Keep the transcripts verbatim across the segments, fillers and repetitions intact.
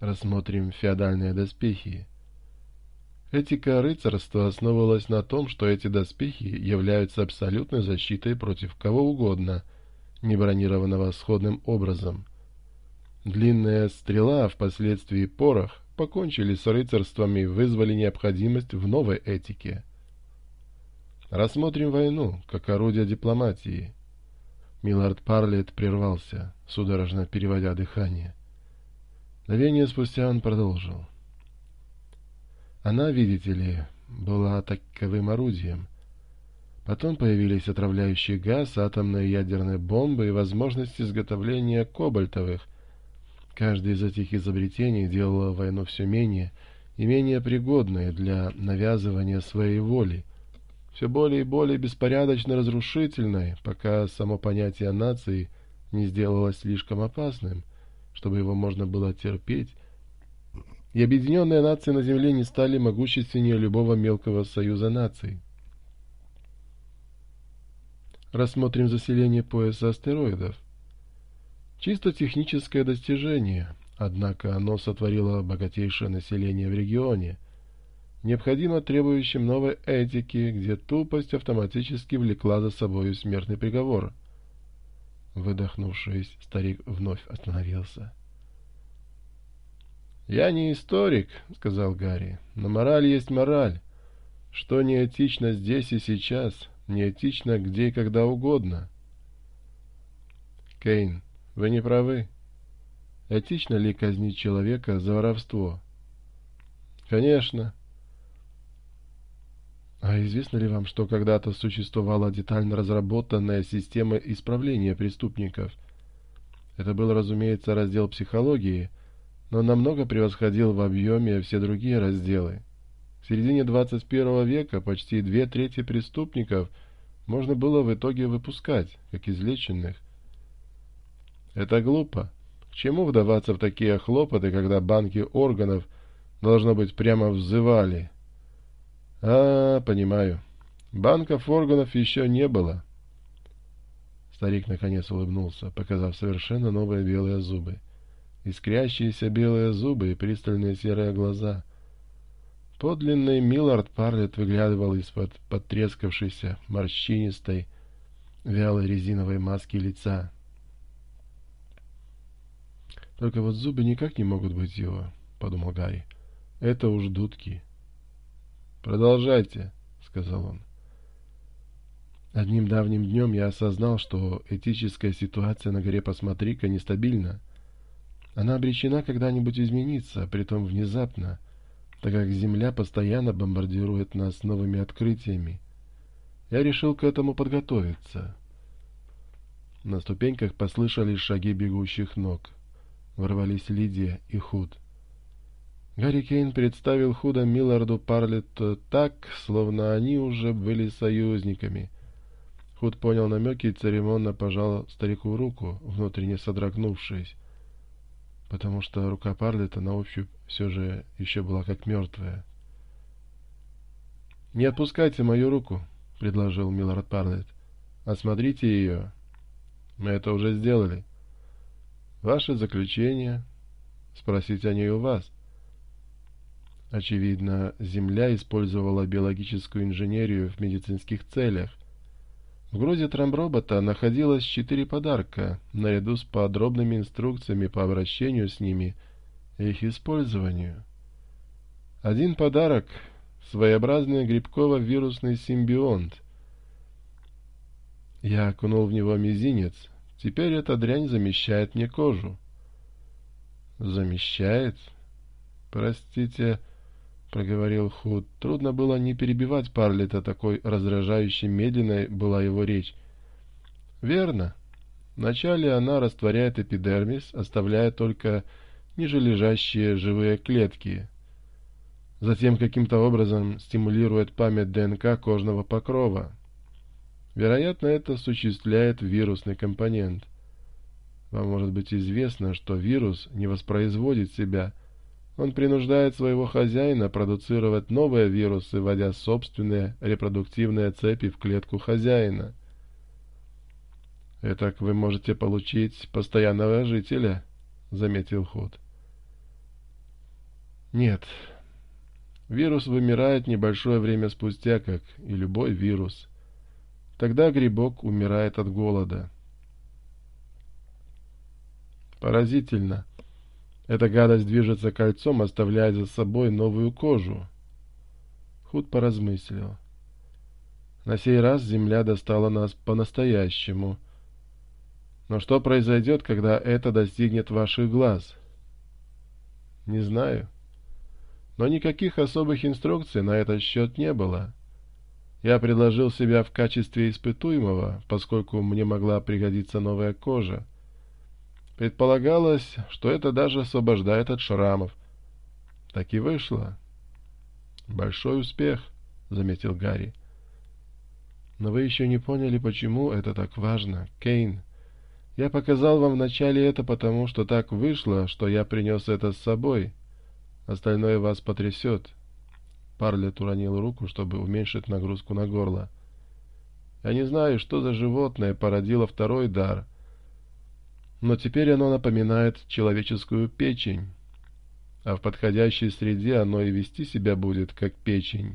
Рассмотрим феодальные доспехи. Этика рыцарства основывалась на том, что эти доспехи являются абсолютной защитой против кого угодно, не бронированного сходным образом. Длинная стрела, а впоследствии порох, покончили с рыцарством и вызвали необходимость в новой этике. Рассмотрим войну как орудие дипломатии. Миллард Парлетт прервался, судорожно переводя дыхание. Мгновение спустя он продолжил. Она, видите ли, была таковым орудием. Потом появились отравляющий газ, атомные и ядерные бомбы и возможность изготовления кобальтовых. Каждое из этих изобретений делало войну все менее и менее пригодной для навязывания своей воли, все более и более беспорядочно разрушительной, пока само понятие нации не сделалось слишком опасным, чтобы его можно было терпеть, и объединенные нации на Земле не стали могущественнее любого мелкого союза наций. Рассмотрим заселение пояса астероидов. Чисто техническое достижение, однако оно сотворило богатейшее население в регионе, необходимо требующим новой этики, где тупость автоматически влекла за собою смертный приговор. Выдохнувшись, старик вновь остановился. «Я не историк», — сказал Гарри, — «но мораль есть мораль. Что неэтично здесь и сейчас, неэтично где и когда угодно». «Кейн, вы не правы. Этично ли казнить человека за воровство?» «Конечно». «А известно ли вам, что когда-то существовала детально разработанная система исправления преступников? Это был, разумеется, раздел психологии, но намного превосходил в объеме все другие разделы. В середине двадцать первого века почти две трети преступников можно было в итоге выпускать, как излеченных. Это глупо. К чему вдаваться в такие хлопоты, когда банки органов, должно быть, прямо взывали? А, понимаю. Банков органов еще не было. Старик наконец улыбнулся, показав совершенно новые белые зубы. Искрящиеся белые зубы и пристальные серые глаза. Подлинный Миллард Парлетт выглядывал из-под потрескавшейся, морщинистой, вялой резиновой маски лица. «Только вот зубы никак не могут быть его», — подумал Гарри. «Это уж дудки». «Продолжайте», — сказал он. «Одним давним днем я осознал, что этическая ситуация на горе Посмотри-ка нестабильна. Она обречена когда-нибудь измениться, притом внезапно, так как Земля постоянно бомбардирует нас новыми открытиями. Я решил к этому подготовиться». На ступеньках послышались шаги бегущих ног. Ворвались Лидия и Худ. Гарри Кейн представил Худа Милларду Парлетту так, словно они уже были союзниками. Худ понял намеки и церемонно пожал старику руку, внутренне содрогнувшись, потому что рука Парлетта на ощупь все же еще была как мертвая. «Не отпускайте мою руку», — предложил Миллард Парлетт. «Осмотрите ее. Мы это уже сделали. Ваше заключение? Спросить о ней у вас». Очевидно, Земля использовала биологическую инженерию в медицинских целях. В грузе трамбробота находилось четыре подарка, наряду с подробными инструкциями по обращению с ними и их использованию. Один подарок — своеобразный грибково-вирусный симбионт. Я окунул в него мизинец. Теперь эта дрянь замещает мне кожу. Замещает? Простите, — проговорил Худ. Трудно было не перебивать Парлетта, такой раздражающей медленной была его речь. Верно. Вначале она растворяет эпидермис, оставляя только нижележащие живые клетки. Затем каким-то образом стимулирует память ДНК кожного покрова. Вероятно, это осуществляет вирусный компонент. Вам может быть известно, что вирус не воспроизводит себя. Он принуждает своего хозяина продуцировать новые вирусы, вводя собственные репродуктивные цепи в клетку хозяина. «Этак вы можете получить постоянного жителя», — заметил Худ. Нет. Вирус вымирает небольшое время спустя, как и любой вирус. Тогда грибок умирает от голода. Поразительно. Эта гадость движется кольцом, оставляя за собой новую кожу. Худ поразмыслил. На сей раз земля достала нас по-настоящему. Но что произойдет, когда это достигнет ваших глаз? Не знаю. Но никаких особых инструкций на этот счет не было. Я предложил себя в качестве испытуемого, поскольку мне могла пригодиться новая кожа. Предполагалось, что это даже освобождает от шрамов. Так и вышло. Большой успех, заметил Гарри. Но вы еще не поняли, почему это так важно, Кейн. Я показал вам вначале это потому, что так вышло, что я принес это с собой. Остальное вас потрясет. Парлетт уронил руку, чтобы уменьшить нагрузку на горло. Я не знаю, что за животное породило второй дар, но теперь оно напоминает человеческую печень, а в подходящей среде оно и вести себя будет, как печень.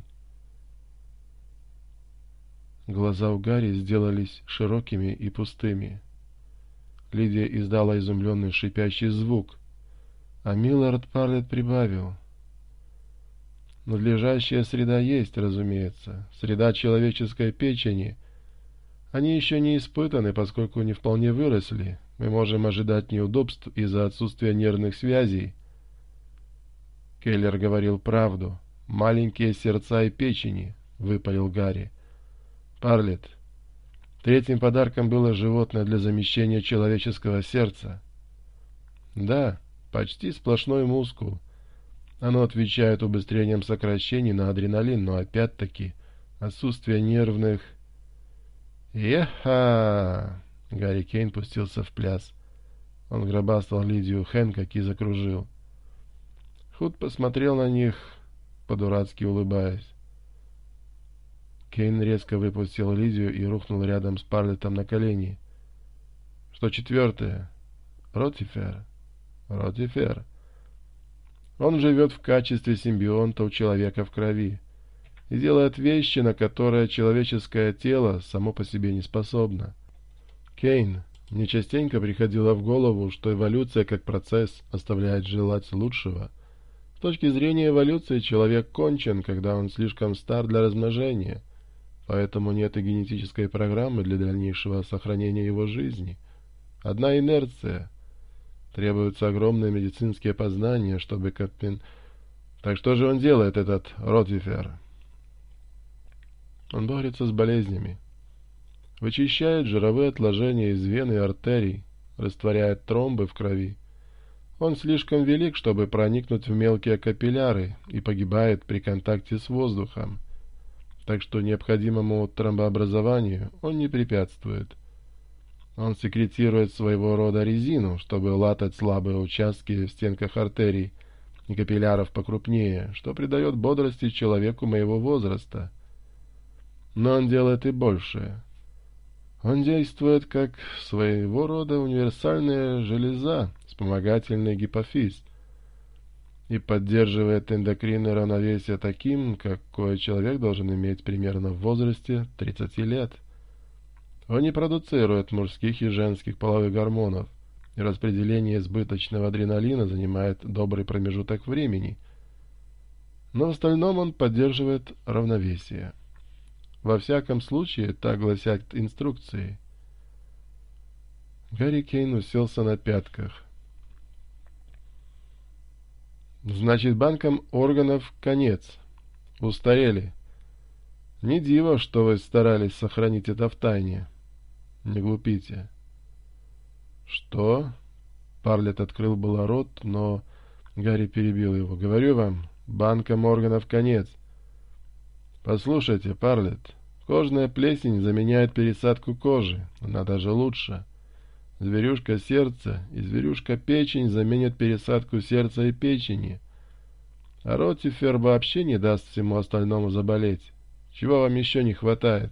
Глаза у Гарри сделались широкими и пустыми. Лидия издала изумленный шипящий звук, а Миллард Парлетт прибавил: надлежащая среда есть, разумеется, среда человеческой печени. Они еще не испытаны, поскольку не вполне выросли. Мы можем ожидать неудобств из-за отсутствия нервных связей. Келлер говорил правду. Маленькие сердца и печени, выпалил Гарри. Парлетт, третьим подарком было животное для замещения человеческого сердца. Да, почти сплошной мускул. Оно отвечает убыстрением сокращений на адреналин, но опять-таки отсутствие нервных... Еха! Гарри Кейн пустился в пляс. Он гробастал Лидию Хэнкок и закружил. Худ посмотрел на них, по-дурацки улыбаясь. Кейн резко выпустил Лидию и рухнул рядом с Парлеттом на колени. Что четвертое? Ротифер. Ротифер. Он живет в качестве симбионта у человека в крови и делает вещи, на которые человеческое тело само по себе не способно. Кейн, мне частенько приходило в голову, что эволюция как процесс оставляет желать лучшего. С точки зрения эволюции человек кончен, когда он слишком стар для размножения, поэтому нет и генетической программы для дальнейшего сохранения его жизни. Одна инерция. Требуются огромные медицинские познания, чтобы Каппин... Так что же он делает, этот Ротифер? Он борется с болезнями. Вычищает жировые отложения из вен и артерий, растворяет тромбы в крови. Он слишком велик, чтобы проникнуть в мелкие капилляры, и погибает при контакте с воздухом. Так что необходимому тромбообразованию он не препятствует. Он секретирует своего рода резину, чтобы латать слабые участки в стенках артерий и капилляров покрупнее, что придает бодрости человеку моего возраста. Но он делает и большее. Он действует как своего рода универсальная железа, вспомогательный гипофиз, и поддерживает эндокринное равновесие таким, какое человек должен иметь примерно в возрасте тридцати лет. Он не продуцирует мужских и женских половых гормонов, и распределение избыточного адреналина занимает добрый промежуток времени. Но в остальном он поддерживает равновесие. Во всяком случае, так гласят инструкции. Гарри Кейн уселся на пятках. Значит, банкам органов конец. Устарели. Не диво, что вы старались сохранить это в тайне. Не глупите. Что? Парлетт открыл было рот, но Гарри перебил его. Говорю вам, банкам органов конец. Послушайте, Парлетт, кожная плесень заменяет пересадку кожи. Она даже лучше. Зверюшка сердца и зверюшка печень заменят пересадку сердца и печени. А Ротифер вообще не даст всему остальному заболеть. Чего вам еще не хватает?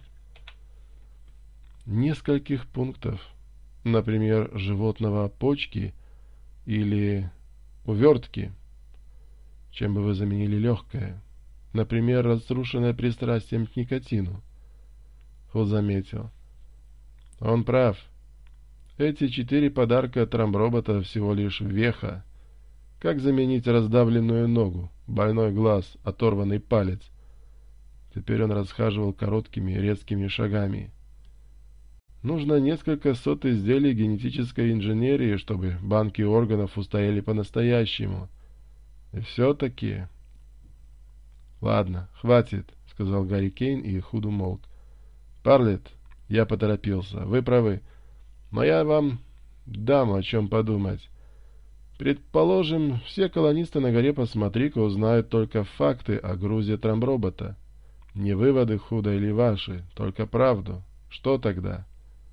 Нескольких пунктов. Например, животного почки или увертки. Чем бы вы заменили легкое? Например, разрушенное пристрастием к никотину. Худ заметил. Он прав. Эти четыре подарка от рамробота всего лишь веха. Как заменить раздавленную ногу, больной глаз, оторванный палец? Теперь он расхаживал короткими резкими шагами. Нужно несколько сот изделий генетической инженерии, чтобы банки органов устояли по-настоящему. И все-таки... «Ладно, хватит», — сказал Гарри Кейн, и Худ умолк. «Парлетт, я поторопился. Вы правы. Но я вам дам о чем подумать. Предположим, все колонисты на горе Посмотри-ка узнают только факты о грузе трамбробота. Не выводы Худа или ваши, только правду. Что тогда?»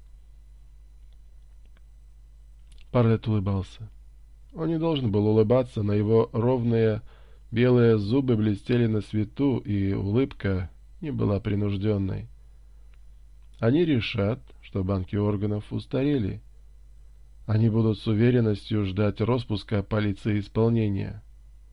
Парлетт улыбался. Он не должен был улыбаться, но его ровные белые зубы блестели на свету, и улыбка не была принужденной. Они решат, что банки органов устарели. Они будут с уверенностью ждать распуска полиции исполнения.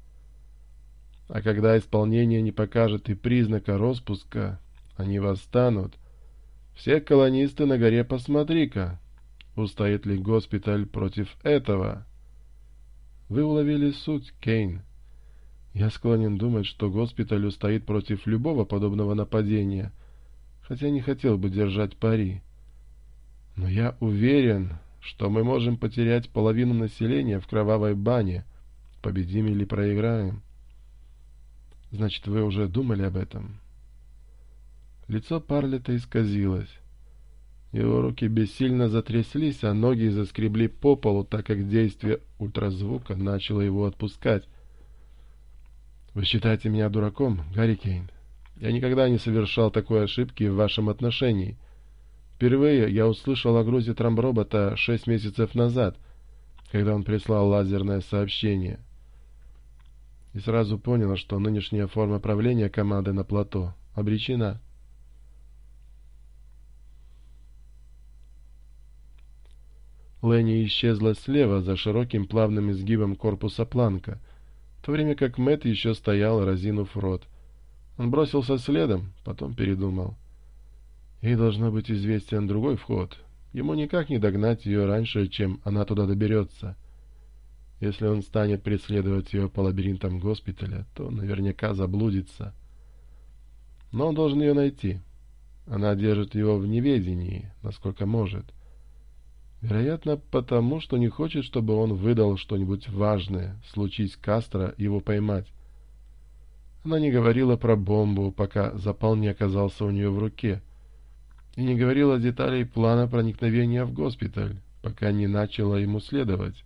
А когда исполнение не покажет и признака распуска, они восстанут. Все колонисты на горе Посмотри-ка. Устоит ли госпиталь против этого? Вы уловили суть, Кейн. Я склонен думать, что госпиталь устоит против любого подобного нападения, хотя не хотел бы держать пари. Но я уверен, что мы можем потерять половину населения в кровавой бане, победим или проиграем. Значит, вы уже думали об этом? Лицо Парлетта исказилось. Его руки бессильно затряслись, а ноги заскребли по полу, так как действие ультразвука начало его отпускать. «Вы считаете меня дураком, Гарри Кейн? Я никогда не совершал такой ошибки в вашем отношении. Впервые я услышал о грузе трамбробота шесть месяцев назад, когда он прислал лазерное сообщение. И сразу понял, что нынешняя форма правления команды на плато обречена». Ленни исчезла слева за широким плавным изгибом корпуса Планка, в то время как Мэтт еще стоял, разинув рот. Он бросился следом, потом передумал. Ей должно быть известен другой вход. Ему никак не догнать ее раньше, чем она туда доберется. Если он станет преследовать ее по лабиринтам госпиталя, то наверняка заблудится. Но он должен ее найти. Она держит его в неведении, насколько может. Вероятно, потому, что не хочет, чтобы он выдал что-нибудь важное, случись Кастро его поймать. Она не говорила про бомбу, пока запал не оказался у нее в руке, и не говорила деталей плана проникновения в госпиталь, пока не начала ему следовать.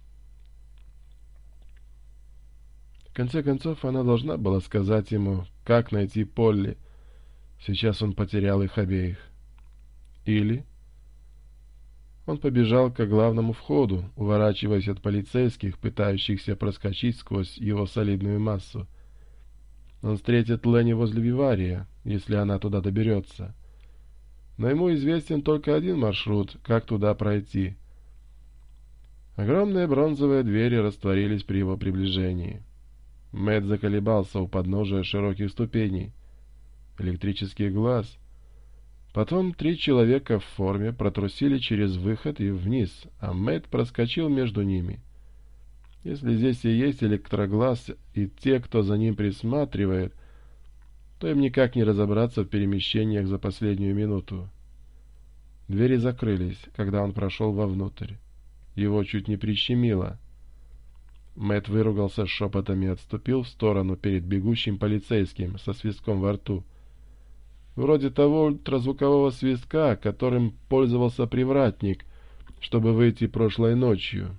В конце концов, она должна была сказать ему, как найти Полли. Сейчас он потерял их обеих. Или... Он побежал к главному входу, уворачиваясь от полицейских, пытающихся проскочить сквозь его солидную массу. Он встретит Ленни возле Вивария, если она туда доберется. Но ему известен только один маршрут, как туда пройти. Огромные бронзовые двери растворились при его приближении. Мэтт заколебался у подножия широких ступеней. Электрический глаз... Потом три человека в форме протрусили через выход и вниз, а Мэтт проскочил между ними. Если здесь и есть электроглаз и те, кто за ним присматривает, то им никак не разобраться в перемещениях за последнюю минуту. Двери закрылись, когда он прошел вовнутрь. Его чуть не прищемило. Мэтт выругался шепотом и отступил в сторону перед бегущим полицейским со свистком во рту. Вроде того ультразвукового свистка, которым пользовался привратник, чтобы выйти прошлой ночью.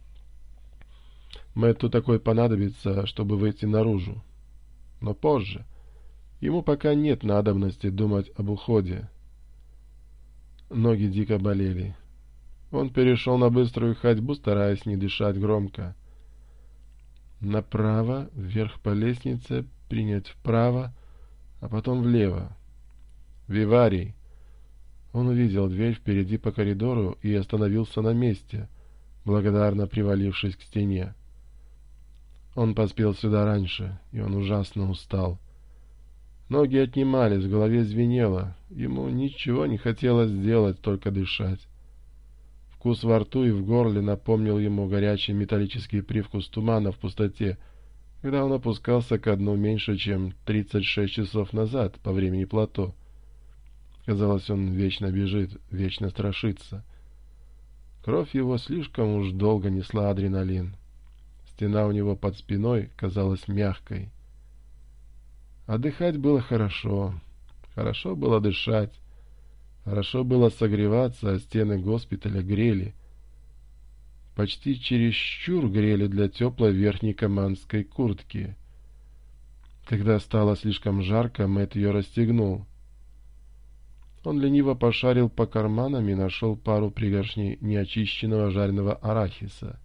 Мэтту такой понадобится, чтобы выйти наружу. Но позже. Ему пока нет надобности думать об уходе. Ноги дико болели. Он перешел на быструю ходьбу, стараясь не дышать громко. Направо, вверх по лестнице, принять вправо, а потом влево. Виварий. Он увидел дверь впереди по коридору и остановился на месте, благодарно привалившись к стене. Он поспел сюда раньше, и он ужасно устал. Ноги отнимались, в голове звенело. Ему ничего не хотелось сделать, только дышать. Вкус во рту и в горле напомнил ему горячий металлический привкус тумана в пустоте, когда он опускался ко дну меньше, чем тридцать шесть часов назад по времени плато. Казалось, он вечно бежит, вечно страшится. Кровь его слишком уж долго несла адреналин. Стена у него под спиной казалась мягкой. А дышать было хорошо. Хорошо было дышать. Хорошо было согреваться, а стены госпиталя грели. Почти чересчур грели для теплой верхней командской куртки. Когда стало слишком жарко, Мэтт ее расстегнул. Он лениво пошарил по карманам и нашел пару пригоршней неочищенного жареного арахиса.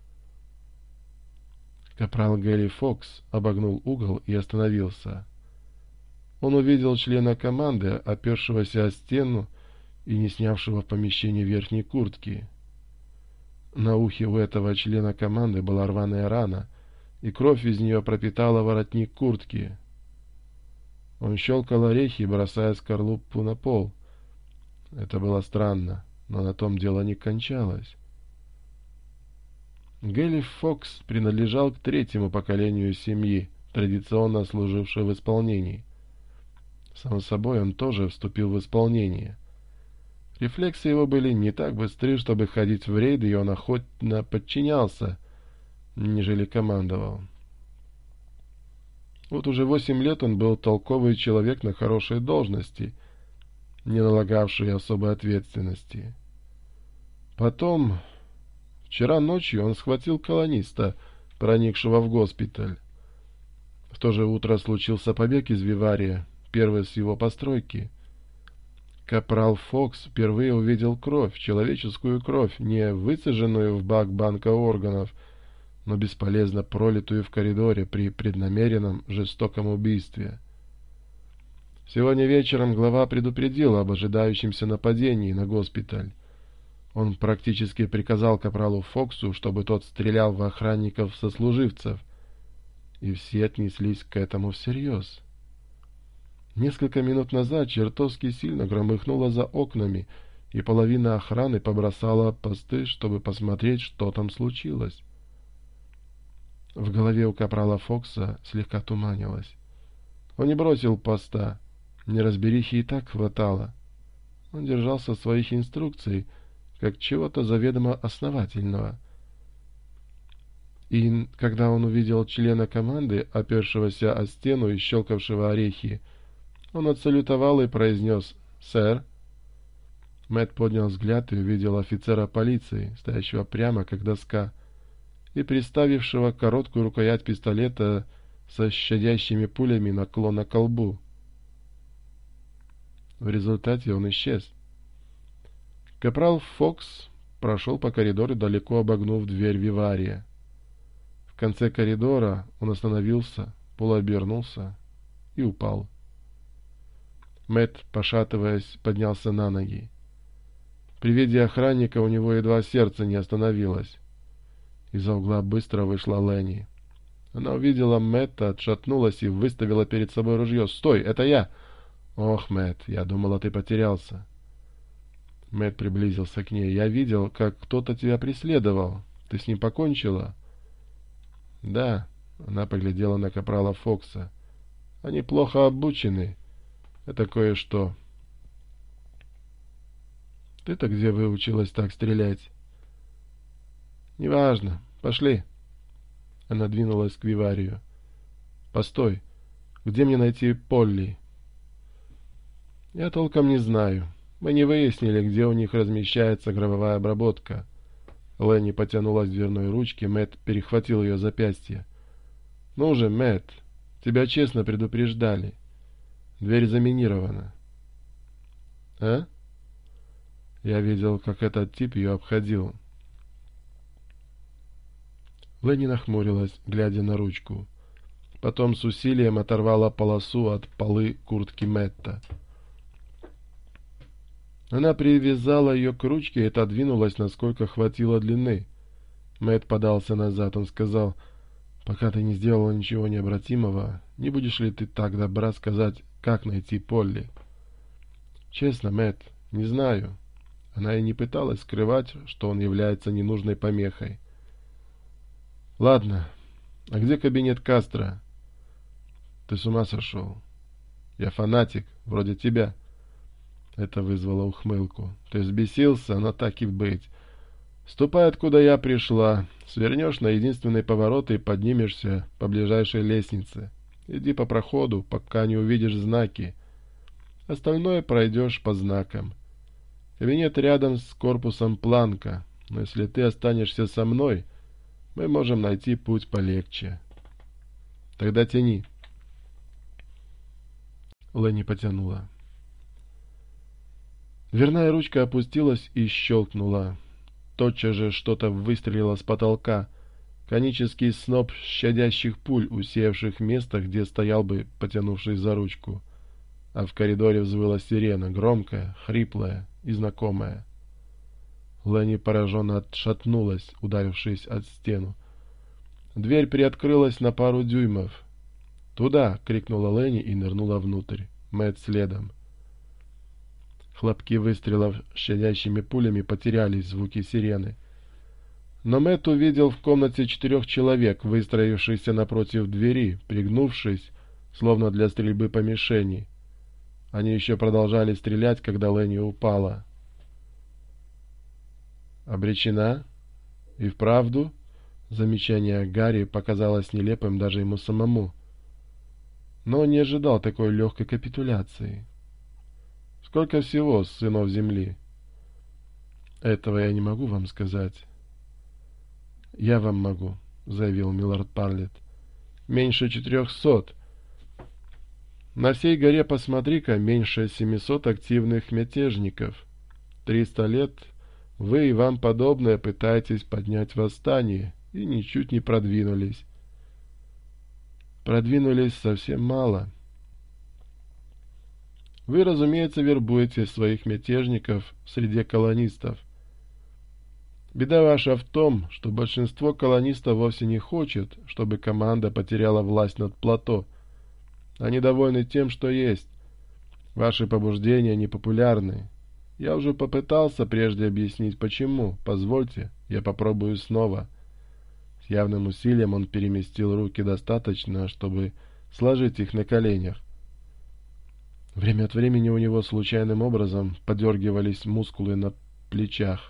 Капрал Гэри Фокс обогнул угол и остановился. Он увидел члена команды, опершегося о стену и не снявшего в помещении верхней куртки. На ухе у этого члена команды была рваная рана, и кровь из нее пропитала воротник куртки. Он щелкал орехи, бросая скорлупу на пол. Это было странно, но на том дело не кончалось. Гэри Фокс принадлежал к третьему поколению семьи, традиционно служившей в исполнении. Само собой, он тоже вступил в исполнение. Рефлексы его были не так быстры, чтобы ходить в рейды, и он охотно подчинялся, нежели командовал. Вот уже восемь лет он был толковый человек на хорошей должности, не налагавший особой ответственности. Потом, вчера ночью он схватил колониста, проникшего в госпиталь. В то же утро случился побег из Вивария, первый с его постройки. Капрал Фокс впервые увидел кровь, человеческую кровь, не выцеженную в бак банка органов, но бесполезно пролитую в коридоре при преднамеренном жестоком убийстве. Сегодня вечером глава предупредил об ожидающемся нападении на госпиталь. Он практически приказал капралу Фоксу, чтобы тот стрелял в охранников-сослуживцев, и все отнеслись к этому всерьез. Несколько минут назад чертовски сильно громыхнуло за окнами, и половина охраны побросала посты, чтобы посмотреть, что там случилось. В голове у капрала Фокса слегка туманилось. Он не бросил поста, неразберихи и так хватало. Он держался своих инструкций, как чего-то заведомо основательного. И когда он увидел члена команды, опершегося о стену и щелкавшего орехи, он отсалютовал и произнес «Сэр». Мэтт поднял взгляд и увидел офицера полиции, стоящего прямо как доска, и приставившего короткую рукоять пистолета со щадящими пулями наклона к колбу. В результате он исчез. Капрал Фокс прошел по коридору, далеко обогнув дверь вивария. В конце коридора он остановился, полуобернулся и упал. Мэтт, пошатываясь, поднялся на ноги. При виде охранника у него едва сердце не остановилось. Из-за угла быстро вышла Ленни. Она увидела Мэтта, отшатнулась и выставила перед собой ружье. «Стой, это я!» «Ох, Мэтт, я думала, ты потерялся». Мэтт приблизился к ней. «Я видел, как кто-то тебя преследовал. Ты с ним покончила?» «Да», — она поглядела на капрала Фокса. «Они плохо обучены. Это кое-что». «Ты-то где выучилась так стрелять?» «Неважно. Пошли». Она двинулась к виварию. «Постой. Где мне найти Полли?» «Я толком не знаю. Мы не выяснили, где у них размещается гробовая обработка». Ленни потянулась к дверной ручке, Мэтт перехватил ее запястье. «Ну же, Мэтт, тебя честно предупреждали. Дверь заминирована». «А?» Я видел, как этот тип ее обходил. Ленни нахмурилась, глядя на ручку. Потом с усилием оторвала полосу от полы куртки Мэтта. Она привязала ее к ручке и отодвинулась, насколько хватило длины. Мэтт подался назад. Он сказал: Пока ты не сделала ничего необратимого, не будешь ли ты так добра сказать, как найти Полли? Честно, Мэтт, не знаю. Она и не пыталась скрывать, что он является ненужной помехой. Ладно. А где кабинет Кастро? Ты с ума сошел? Я фанатик, вроде тебя. Это вызвало ухмылку. Ты взбесился, но так и быть. Ступай, откуда я пришла. Свернешь на единственный поворот и поднимешься по ближайшей лестнице. Иди по проходу, пока не увидишь знаки. Остальное пройдешь по знакам. Кабинет рядом с корпусом Планка. Но если ты останешься со мной, мы можем найти путь полегче. Тогда тяни. Ленни потянула. Дверная ручка опустилась и щелкнула. Тотчас же что-то выстрелило с потолка. Конический сноп щадящих пуль, усеявших место, где стоял бы, потянувшись за ручку. А в коридоре взвыла сирена, громкая, хриплая и знакомая. Ленни пораженно отшатнулась, ударившись от стену. Дверь приоткрылась на пару дюймов. «Туда!» — крикнула Ленни и нырнула внутрь. Мэтт следом. Хлопки выстрелов щадящими пулями потеряли звуки сирены. Но Мэтт увидел в комнате четырех человек, выстроившихся напротив двери, пригнувшись, словно для стрельбы по мишени. Они еще продолжали стрелять, когда Ленни упала. «Обречена? И вправду?» Замечание Гарри показалось нелепым даже ему самому. Но он не ожидал такой легкой капитуляции. «Сколько всего сынов земли?» «Этого я не могу вам сказать». «Я вам могу», — заявил Миллард Парлетт. «Меньше четырехсот. На всей горе, посмотри-ка, меньше семисот активных мятежников. Триста лет вы и вам подобное пытаетесь поднять восстание, и ничуть не продвинулись. Продвинулись совсем мало. Вы, разумеется, вербуете своих мятежников в среде колонистов. Беда ваша в том, что большинство колонистов вовсе не хочет, чтобы команда потеряла власть над плато. Они довольны тем, что есть. Ваши побуждения непопулярны. Я уже попытался прежде объяснить, почему. Позвольте, я попробую снова». С явным усилием он переместил руки достаточно, чтобы сложить их на коленях. Время от времени у него случайным образом подергивались мускулы на плечах.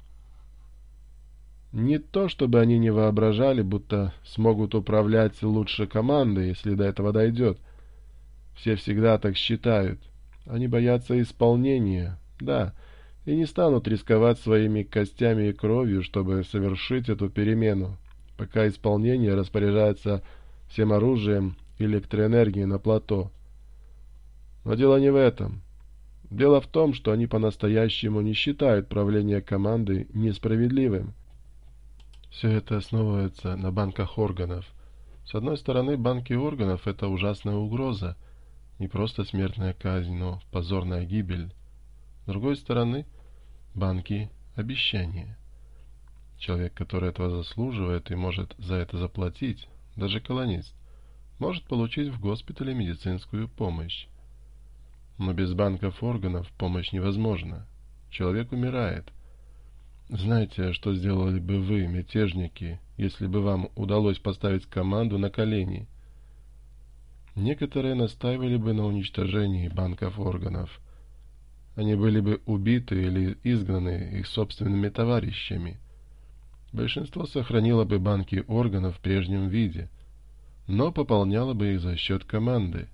Не то, чтобы они не воображали, будто смогут управлять лучше команды, если до этого дойдет. Все всегда так считают. Они боятся исполнения, да, и не станут рисковать своими костями и кровью, чтобы совершить эту перемену, пока исполнение распоряжается всем оружием и электроэнергией на плато. Но дело не в этом. Дело в том, что они по-настоящему не считают правление команды несправедливым. Все это основывается на банках органов. С одной стороны, банки органов — это ужасная угроза, не просто смертная казнь, но позорная гибель. С другой стороны, банки — обещания. Человек, который этого заслуживает и может за это заплатить, даже колонист, может получить в госпитале медицинскую помощь. Но без банков органов помощь невозможна. Человек умирает. Знаете, что сделали бы вы, мятежники, если бы вам удалось поставить команду на колени? Некоторые настаивали бы на уничтожении банков органов. Они были бы убиты или изгнаны их собственными товарищами. Большинство сохранило бы банки органов в прежнем виде, но пополняло бы их за счет команды.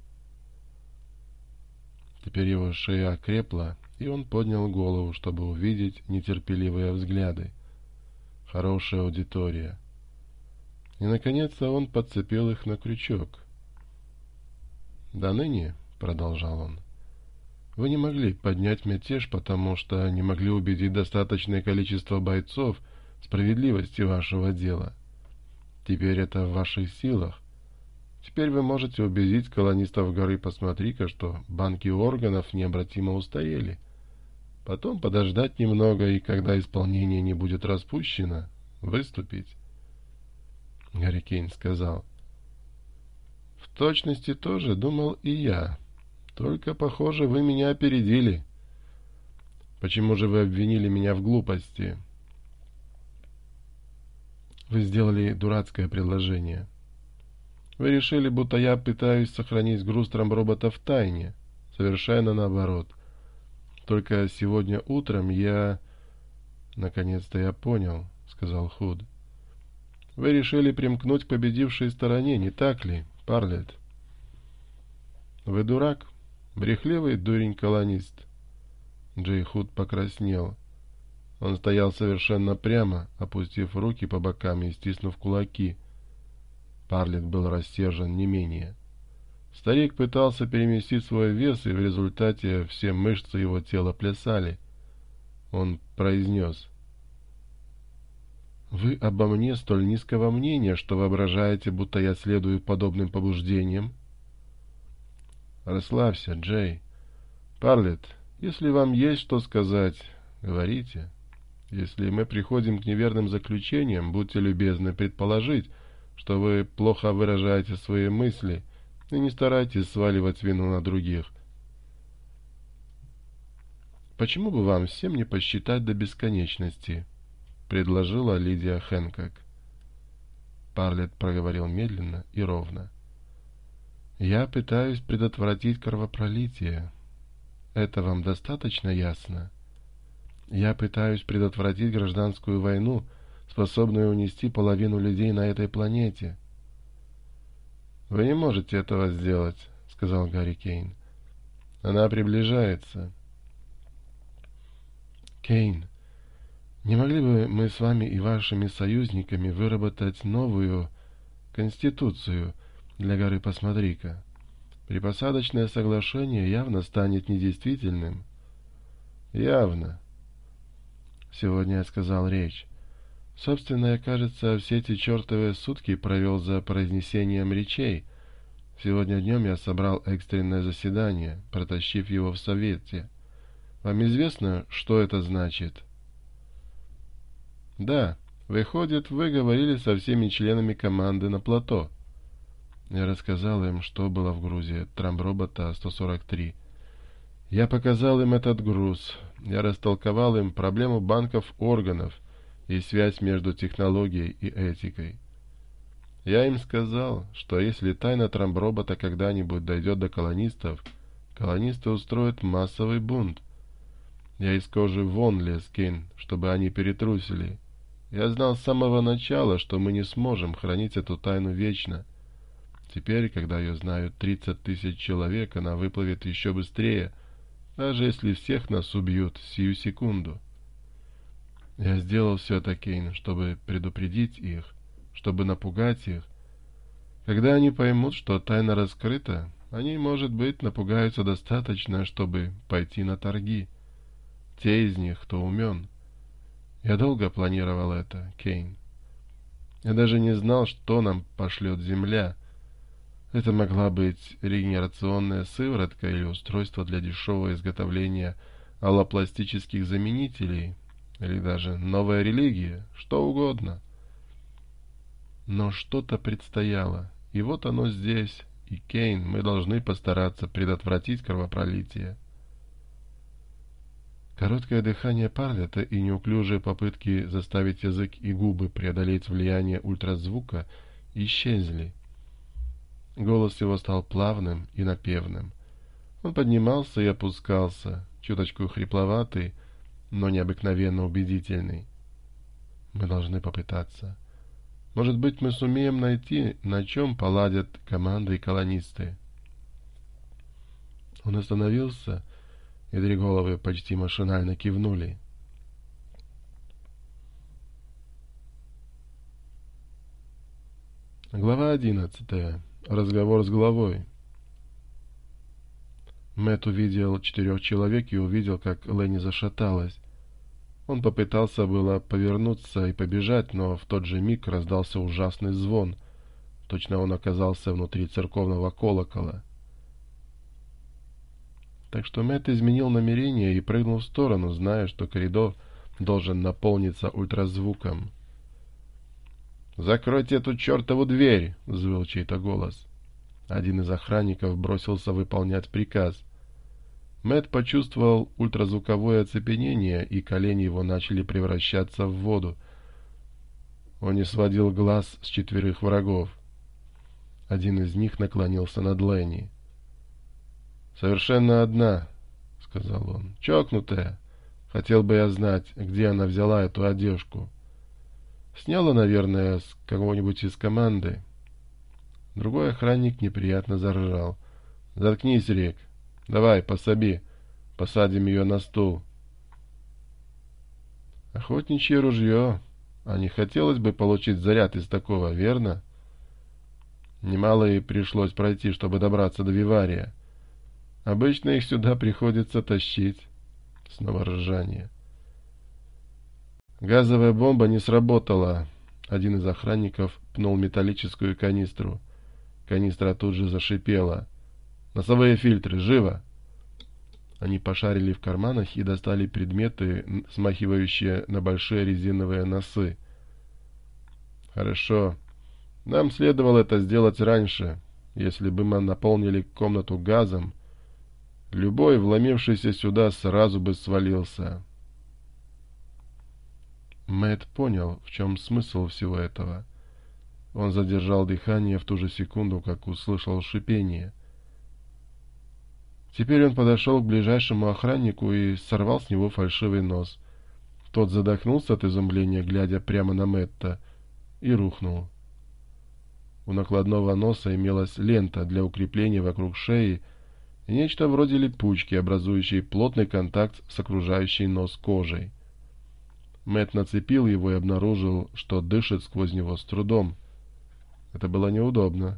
Теперь его шея окрепла, и он поднял голову, чтобы увидеть нетерпеливые взгляды. Хорошая аудитория. И, наконец, он подцепил их на крючок. «До ныне, — продолжал он, — вы не могли поднять мятеж, потому что не могли убедить достаточное количество бойцов в справедливости вашего дела. Теперь это в ваших силах. Теперь вы можете убедить колонистов горы Посмотри-ка, что банки органов необратимо устарели. Потом подождать немного, и когда исполнение не будет распущено, выступить. Гарри Кейн сказал. В точности тоже думал и я. Только, похоже, вы меня опередили. Почему же вы обвинили меня в глупости? Вы сделали дурацкое предложение. Вы решили, будто я пытаюсь сохранить груз трамбробота в тайне. Совершенно наоборот. Только сегодня утром я... Наконец-то я понял, сказал Худ. Вы решили примкнуть к победившей стороне, не так ли, Парлетт? Вы дурак, брехливый дурень-колонист. Джей Худ покраснел. Он стоял совершенно прямо, опустив руки по бокам и стиснув кулаки. Парлетт был рассержен не менее. Старик пытался переместить свой вес, и в результате все мышцы его тела плясали. Он произнес: «Вы обо мне столь низкого мнения, что воображаете, будто я следую подобным побуждениям?» «Расслабься, Джей. Парлетт, если вам есть что сказать, говорите. Если мы приходим к неверным заключениям, будьте любезны предположить, что вы плохо выражаете свои мысли, и не старайтесь сваливать вину на других. Почему бы вам всем не посчитать до бесконечности?» — предложила Лидия Хэнкок. Парлетт проговорил медленно и ровно. «Я пытаюсь предотвратить кровопролитие. Это вам достаточно ясно? Я пытаюсь предотвратить гражданскую войну, способную унести половину людей на этой планете». «Вы не можете этого сделать», — сказал Гарри Кейн. «Она приближается». «Кейн, не могли бы мы с вами и вашими союзниками выработать новую конституцию для горы Посмотри-ка? Припосадочное соглашение явно станет недействительным». «Явно». «Сегодня я сказал речь. Собственно, я, кажется, все эти чертовы сутки провел за произнесением речей. Сегодня днем я собрал экстренное заседание, протащив его в Совете. Вам известно, что это значит?» «Да, выходит, вы говорили со всеми членами команды на плато». Я рассказал им, что было в грузе трамбробота сто сорок три. Я показал им этот груз. Я растолковал им проблему банков органов и связь между технологией и этикой. Я им сказал, что если тайна трамбробота когда-нибудь дойдет до колонистов, колонисты устроят массовый бунт. Я из кожи вон лез, Кейн, чтобы они перетрусили. Я знал с самого начала, что мы не сможем хранить эту тайну вечно. Теперь, когда ее знают тридцать тысяч человек, она выплывет еще быстрее, даже если всех нас убьют сию секунду. Я сделал все это, Кейн, чтобы предупредить их, чтобы напугать их. Когда они поймут, что тайна раскрыта, они, может быть, напугаются достаточно, чтобы пойти на торги. Те из них, кто умен. Я долго планировал это, Кейн. Я даже не знал, что нам пошлет Земля. Это могла быть регенерационная сыворотка или устройство для дешевого изготовления аллопластических заменителей, или даже новая религия, что угодно. Но что-то предстояло, и вот оно здесь, и, Кейн, мы должны постараться предотвратить кровопролитие. Короткое дыхание Парлетта и неуклюжие попытки заставить язык и губы преодолеть влияние ультразвука исчезли. Голос его стал плавным и напевным. Он поднимался и опускался, чуточку хрипловатый, но необыкновенно убедительный. Мы должны попытаться. Может быть, мы сумеем найти, на чем поладят команды и колонисты. Он остановился, и три головы почти машинально кивнули. Глава одиннадцатая. Разговор с главой. Мэтт увидел четырех человек и увидел, как Ленни зашаталась. Он попытался было повернуться и побежать, но в тот же миг раздался ужасный звон. Точно он оказался внутри церковного колокола. Так что Мэтт изменил намерение и прыгнул в сторону, зная, что коридор должен наполниться ультразвуком. «Закройте эту чертову дверь!» — взвыл чей-то голос. Один из охранников бросился выполнять приказ. Мэтт почувствовал ультразвуковое оцепенение, и колени его начали превращаться в воду. Он не сводил глаз с четверых врагов. Один из них наклонился над Ленни. «Совершенно одна», — сказал он. «Чокнутая. Хотел бы я знать, где она взяла эту одежку. Сняла, наверное, с кого-нибудь из команды». Другой охранник неприятно заржал. «Заткнись, Рик. Давай, пособи. Посадим ее на стул». «Охотничье ружье. А не хотелось бы получить заряд из такого, верно?» Немало ей пришлось пройти, чтобы добраться до Вивария. Обычно их сюда приходится тащить. Снова ржание. Газовая бомба не сработала. Один из охранников пнул металлическую канистру. Канистра тут же зашипела. «Носовые фильтры! Живо!» Они пошарили в карманах и достали предметы, смахивающие на большие резиновые носы. «Хорошо. Нам следовало это сделать раньше. Если бы мы наполнили комнату газом, любой, вломившийся сюда, сразу бы свалился». Мэтт понял, в чем смысл всего этого. Он задержал дыхание в ту же секунду, как услышал шипение. Теперь он подошел к ближайшему охраннику и сорвал с него фальшивый нос. Тот задохнулся от изумления, глядя прямо на Мэтта, и рухнул. У накладного носа имелась лента для укрепления вокруг шеи и нечто вроде липучки, образующей плотный контакт с окружающей нос кожей. Мэтт нацепил его и обнаружил, что дышит сквозь него с трудом. Это было неудобно.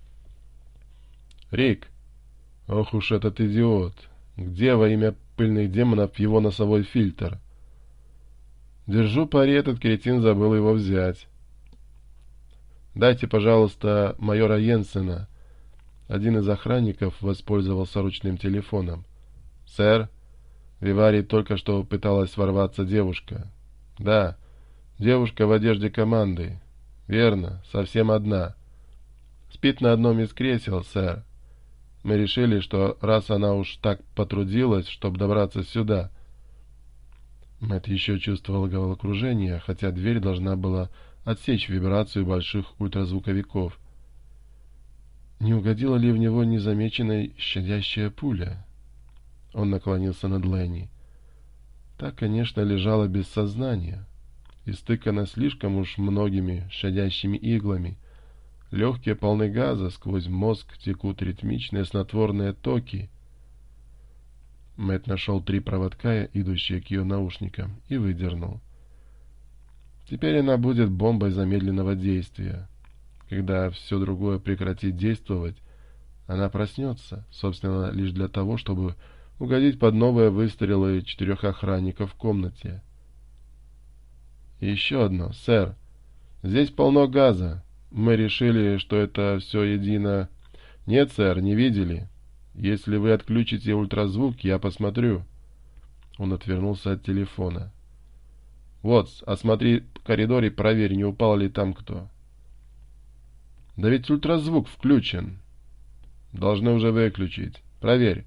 «Рик! Ох уж этот идиот! Где во имя пыльных демонов его носовой фильтр?» «Держу пари, этот кретин забыл его взять». «Дайте, пожалуйста, майора Йенсена». Один из охранников воспользовался ручным телефоном. «Сэр, в Виварий только что пыталась ворваться девушка». «Да, девушка в одежде команды». «Верно, совсем одна. Спит на одном из кресел, сэр. Мы решили, что раз она уж так потрудилась, чтобы добраться сюда...» Мэтт еще чувствовал головокружение, хотя дверь должна была отсечь вибрацию больших ультразвуковиков. Не угодила ли в него незамеченная щадящая пуля? Он наклонился над Ленни. Та, конечно, лежала без сознания, истыкана слишком уж многими щадящими иглами. Легкие полны газа, сквозь мозг текут ритмичные снотворные токи. Мэтт нашел три проводка, идущие к ее наушникам, и выдернул. Теперь она будет бомбой замедленного действия. Когда все другое прекратит действовать, она проснется, собственно, лишь для того, чтобы угодить под новые выстрелы четырех охранников в комнате. И еще одно, сэр. Здесь полно газа. Мы решили, что это все едино... Нет, сэр, не видели. Если вы отключите ультразвук, я посмотрю. Он отвернулся от телефона. Вот, осмотри коридор и проверь, не упал ли там кто. Да ведь ультразвук включен. Должны уже выключить. Проверь.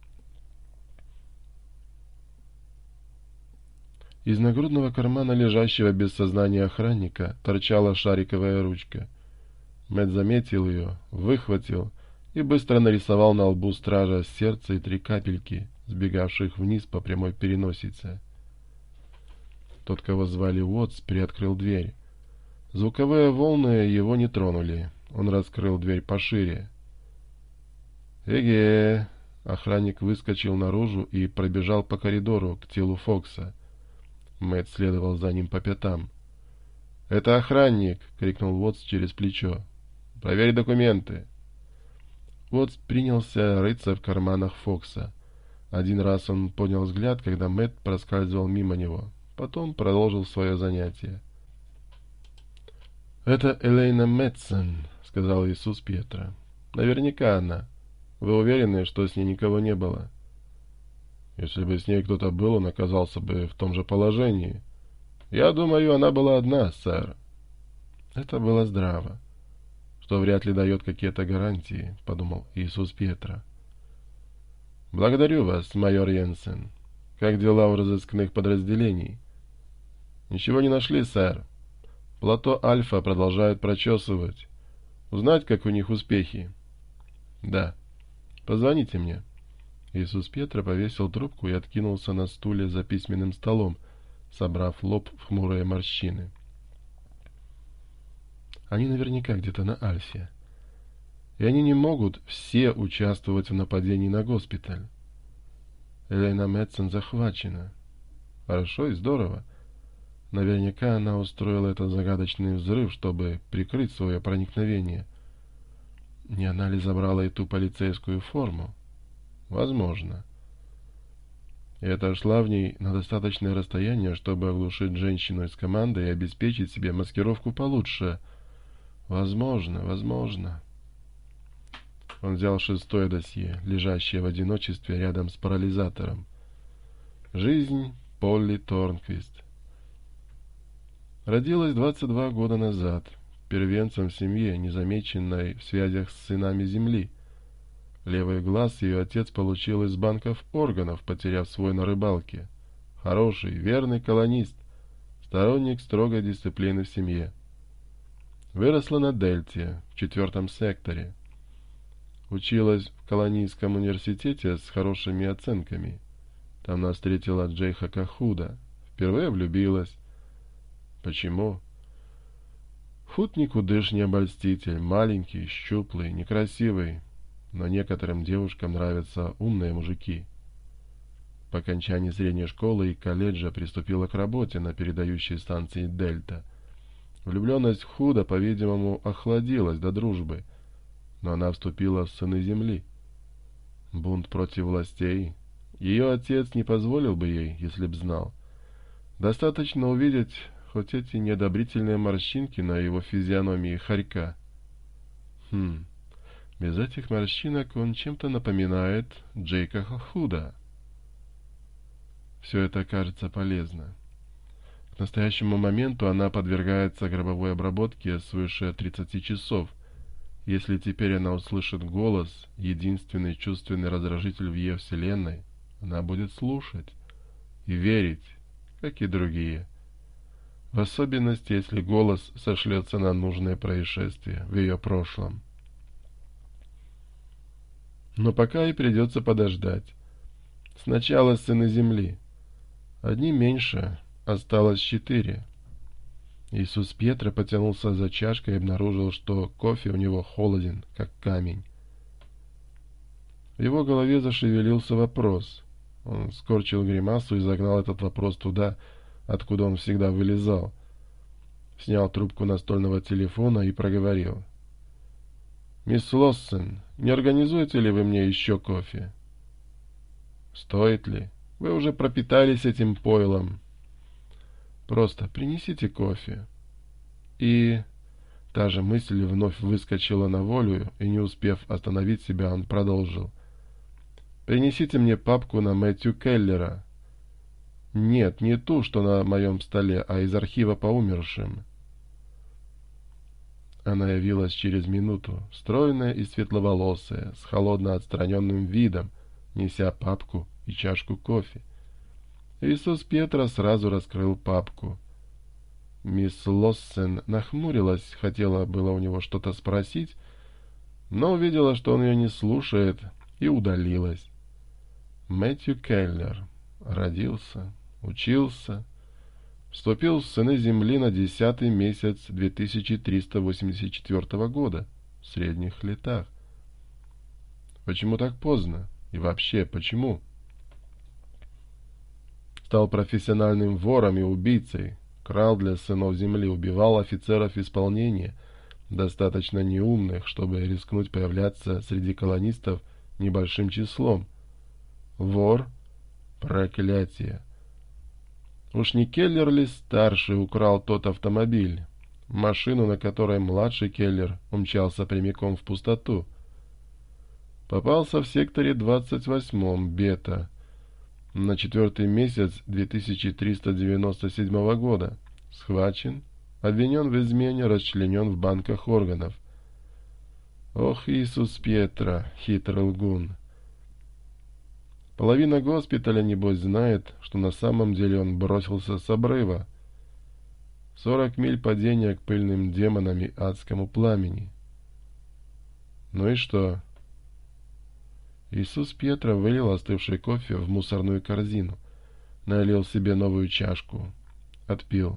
Из нагрудного кармана лежащего без сознания охранника торчала шариковая ручка. Мэтт заметил ее, выхватил и быстро нарисовал на лбу стража сердце и три капельки, сбегавших вниз по прямой переносице. Тот, кого звали Уотс, приоткрыл дверь. Звуковые волны его не тронули. Он раскрыл дверь пошире. «Эге!» Охранник выскочил наружу и пробежал по коридору к телу Фокса. Мэтт следовал за ним по пятам. «Это охранник!» — крикнул Уотс через плечо. «Проверь документы!» Уотс принялся рыться в карманах Фокса. Один раз он поднял взгляд, когда Мэтт проскальзывал мимо него. Потом продолжил свое занятие. «Это Элейна Мэтсон», — сказал Иисус Петра. «Наверняка она. Вы уверены, что с ней никого не было?» «Если бы с ней кто-то был, он оказался бы в том же положении. Я думаю, она была одна, сэр». Это было здраво, что вряд ли дает какие-то гарантии, подумал Иисус Петра. Благодарю вас, майор Йенсен. Как дела у разыскных подразделений? Ничего не нашли, сэр. Плато Альфа продолжают прочесывать. Узнать, как у них успехи? Да. Позвоните мне. Иисус Петра повесил трубку и откинулся на стуле за письменным столом, собрав лоб в хмурые морщины. Они наверняка где-то на Альфе. И они не могут все участвовать в нападении на госпиталь. Элейна Мэтсон захвачена. Хорошо и здорово. Наверняка она устроила этот загадочный взрыв, чтобы прикрыть свое проникновение. Не она ли забрала и ту полицейскую форму? Возможно. И это шла в ней на достаточное расстояние, чтобы оглушить женщину из команды и обеспечить себе маскировку получше. Возможно, возможно. Он взял шестое досье, лежащее в одиночестве рядом с парализатором. Жизнь Полли Торнквист. Родилась двадцать два года назад, первенцем в семье, незамеченной в связях с сынами Земли. Левый глаз ее отец получил из банков органов, потеряв свой на рыбалке. Хороший, верный колонист, сторонник строгой дисциплины в семье. Выросла на Дельте, в четвертом секторе. Училась в колонийском университете с хорошими оценками. Там она встретила Джейха Кахуда. Впервые влюбилась. Почему? Худ никудышний обольститель, маленький, щуплый, некрасивый, но некоторым девушкам нравятся умные мужики. По окончании средней школы и колледжа приступила к работе на передающей станции «Дельта». Влюбленность Худа, по-видимому, охладилась до дружбы, но она вступила в «Сыны Земли». Бунт против властей. Ее отец не позволил бы ей, если б знал. Достаточно увидеть хоть эти неодобрительные морщинки на его физиономии хорька. Хм, без этих морщинок он чем-то напоминает Джейка Худа. Все это кажется полезно. К настоящему моменту она подвергается гробовой обработке свыше тридцати часов. Если теперь она услышит голос, единственный чувственный раздражитель в ее вселенной, она будет слушать и верить, как и другие. В особенности, если голос сошлется на нужное происшествие в ее прошлом. Но пока ей придется подождать. Сначала «Сыны Земли». Одни меньше, осталось четыре. Иисус Петра потянулся за чашкой и обнаружил, что кофе у него холоден, как камень. В его голове зашевелился вопрос. Он скорчил гримасу и загнал этот вопрос туда, откуда он всегда вылезал. Снял трубку настольного телефона и проговорил. «Мисс Лоссен, не организуете ли вы мне еще кофе?» «Стоит ли? Вы уже пропитались этим пойлом. Просто принесите кофе». И та же мысль вновь выскочила на волю, и, не успев остановить себя, он продолжил. «Принесите мне папку на Мэтью Келлера. Нет, не ту, что на моем столе, а из архива по умершим». Она явилась через минуту, стройная и светловолосая, с холодно отстраненным видом, неся папку и чашку кофе. Иисус Петра сразу раскрыл папку. Мисс Лоссен нахмурилась, хотела было у него что-то спросить, но увидела, что он ее не слушает, и удалилась. Мэтью Келлер родился, учился, вступил в «Сыны Земли» на десятый месяц две тысячи триста восемьдесят четвёртого года, в средних летах. Почему так поздно? И вообще, почему? Стал профессиональным вором и убийцей, крал для «Сынов Земли», убивал офицеров исполнения, достаточно неумных, чтобы рискнуть появляться среди колонистов небольшим числом. Вор? Проклятие! Уж не Келлер ли старший украл тот автомобиль, машину, на которой младший Келлер умчался прямиком в пустоту? Попался в секторе двадцать восьмом бета на четвертый месяц две тысячи триста девяносто седьмого года. Схвачен Обвинен в измене, расчленен в банках органов. Ох, Иисус Пьетро, хитрый лгун. Половина госпиталя, небось, знает, что на самом деле он бросился с обрыва. Сорок миль падения к пыльным демонам и адскому пламени. Ну и что? Иисус Пьетро вылил остывший кофе в мусорную корзину, налил себе новую чашку, отпил.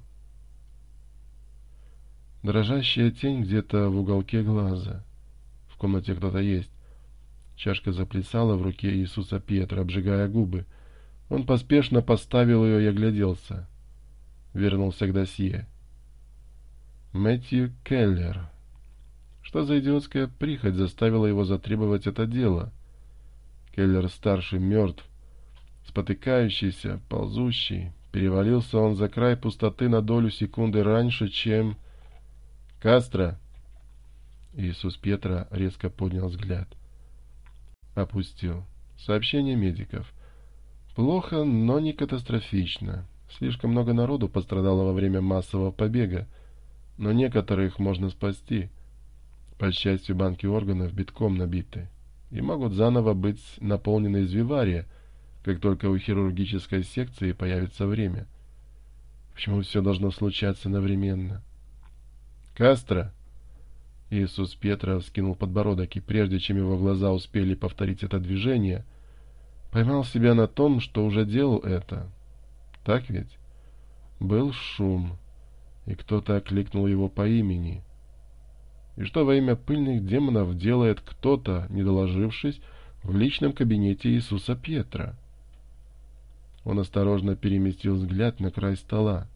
Дрожащая тень где-то в уголке глаза. В комнате кто-то есть. Чашка заплясала в руке Иисуса Пьетро, обжигая губы. Он поспешно поставил ее и огляделся. Вернулся к досье. Мэтью Келлер. Что за идиотская прихоть заставила его затребовать это дело? Келлер-старший мертв, спотыкающийся, ползущий. Перевалился он за край пустоты на долю секунды раньше, чем... «Кастро!» Иисус Пьетро резко поднял взгляд. Опустил. Сообщение медиков. Плохо, но не катастрофично. Слишком много народу пострадало во время массового побега, но некоторых можно спасти. По счастью, банки органов битком набиты и могут заново быть наполнены из вивария, как только у хирургической секции появится время. Почему все должно случаться одновременно? «Кастро!» Иисус Пьетро вскинул подбородок, и прежде чем его глаза успели повторить это движение, поймал себя на том, что уже делал это. Так ведь? Был шум, и кто-то окликнул его по имени. И что во имя пыльных демонов делает кто-то, не доложившись, в личном кабинете Иисуса Пьетро? Он осторожно переместил взгляд на край стола.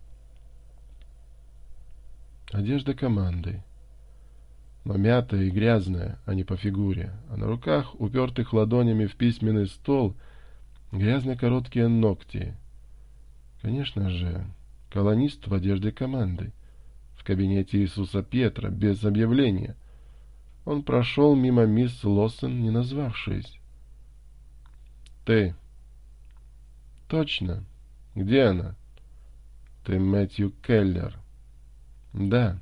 Одежда команды. Но мятая и грязная, а не по фигуре, а на руках, упертых ладонями в письменный стол, грязные короткие ногти. Конечно же, колонист в одежде команды, в кабинете Иисуса Пьетро, без объявления. Он прошел мимо мисс Лоссен, не назвавшись. «Ты». «Точно. Где она?» «Ты Мэтью Келлер». «Да».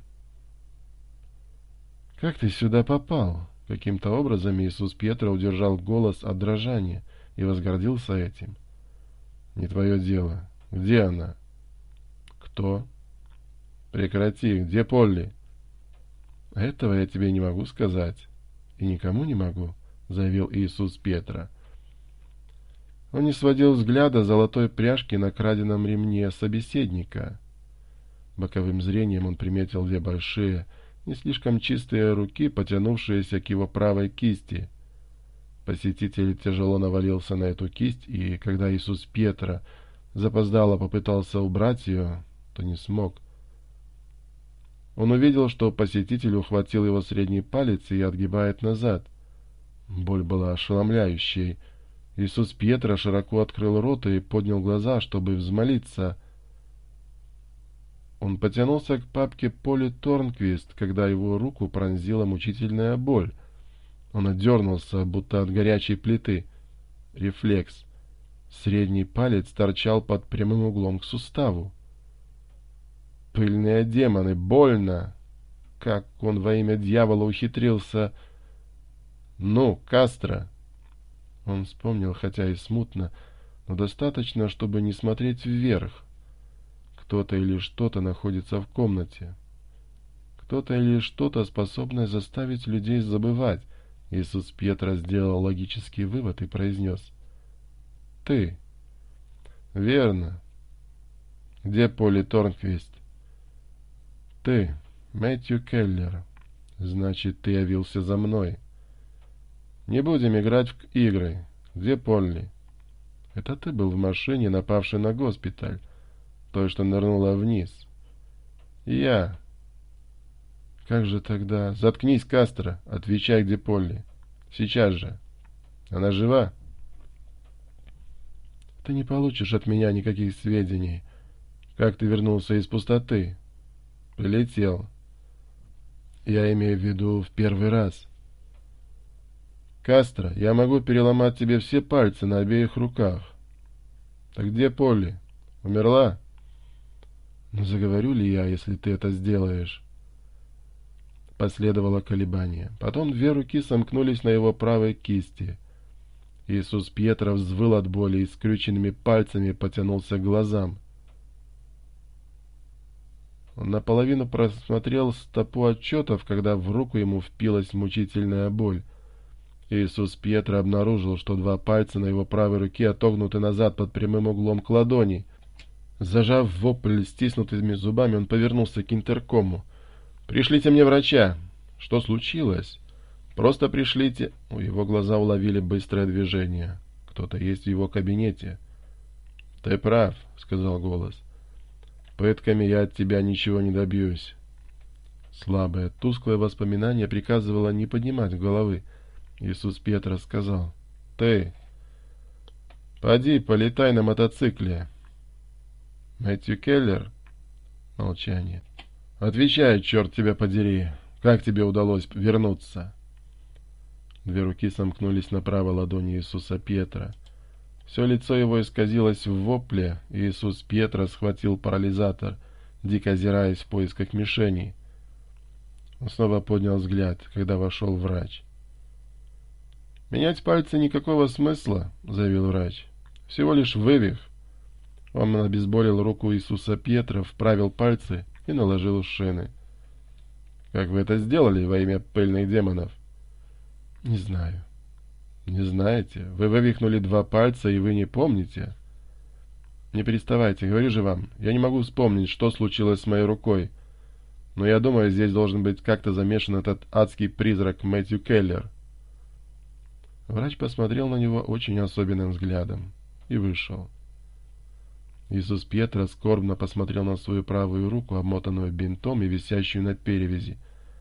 «Как ты сюда попал?» Каким-то образом Иисус Пьетро удержал голос от дрожания и возгордился этим. «Не твое дело. Где она?» «Кто?» «Прекрати. Где Полли?» «Этого я тебе не могу сказать. И никому не могу», — заявил Иисус Пьетро. Он не сводил взгляда с золотой пряжки на краденом ремне собеседника. Боковым зрением он приметил две большие, не слишком чистые руки, потянувшиеся к его правой кисти. Посетитель тяжело навалился на эту кисть, и когда Иисус Пьетро запоздало попытался убрать ее, то не смог. Он увидел, что посетитель ухватил его средний палец и отгибает назад. Боль была ошеломляющей. Иисус Пьетро широко открыл рот и поднял глаза, чтобы взмолиться. Он потянулся к папке Полли Торнквист, когда его руку пронзила мучительная боль. Он отдернулся, будто от горячей плиты. Рефлекс. Средний палец торчал под прямым углом к суставу. Пыльные демоны, больно! Как он во имя дьявола ухитрился... «Ну, Кастро!» Он вспомнил, хотя и смутно, но достаточно, чтобы не смотреть вверх. Кто-то или что-то находится в комнате. Кто-то или что-то, способное заставить людей забывать. Иисус Пьетро сделал логический вывод и произнес: «Ты». «Верно. Где Полли Торнквист?» «Ты, Мэтью Келлер. Значит, ты явился за мной. Не будем играть в игры. Где Полли?» «Это ты был в машине, напавшей на госпиталь. Той, что нырнула вниз». «Я». «Как же тогда...» «Заткнись, Кастро. Отвечай, где Полли. Сейчас же. Она жива?» «Ты не получишь от меня никаких сведений. Как ты вернулся из пустоты?» «Прилетел. Я имею в виду в первый раз». «Кастро, я могу переломать тебе все пальцы на обеих руках». «Так где Полли? Умерла?» «Заговорю ли я, если ты это сделаешь?» Последовало колебание. Потом две руки сомкнулись на его правой кисти. Иисус Пьетро взвыл от боли и скрюченными пальцами потянулся к глазам. Он наполовину просмотрел стопу отчетов, когда в руку ему впилась мучительная боль. Иисус Пьетро обнаружил, что два пальца на его правой руке отогнуты назад под прямым углом к ладони. Зажав вопль стиснутыми зубами, он повернулся к интеркому. «Пришлите мне врача!» «Что случилось?» «Просто пришлите...» У его глаза уловили быстрое движение. «Кто-то есть в его кабинете». «Ты прав», — сказал голос. «Пытками я от тебя ничего не добьюсь». Слабое, тусклое воспоминание приказывало не поднимать головы. Иисус Пьетро сказал: «Ты, поди, полетай на мотоцикле». «Мэтью Келлер?» Молчание. «Отвечай, черт тебя подери. Как тебе удалось вернуться?» Две руки сомкнулись на правой ладони Иисуса Пьетро. Все лицо его исказилось в вопле, и Иисус Пьетро схватил парализатор, дико озираясь в поисках мишеней. Он снова поднял взгляд, когда вошел врач. «Менять пальцы никакого смысла», — заявил врач. «Всего лишь вывих». Он обезболил руку Иисуса Пьетро, вправил пальцы и наложил шины. «Как вы это сделали во имя пыльных демонов?» «Не знаю». «Не знаете? Вы вывихнули два пальца, и вы не помните?» «Не переставайте, говорю же вам, я не могу вспомнить, что случилось с моей рукой. Но я думаю, здесь должен быть как-то замешан этот адский призрак Мэтью Келлер». Врач посмотрел на него очень особенным взглядом и вышел. Иисус Пьетро скорбно посмотрел на свою правую руку, обмотанную бинтом и висящую на перевязи.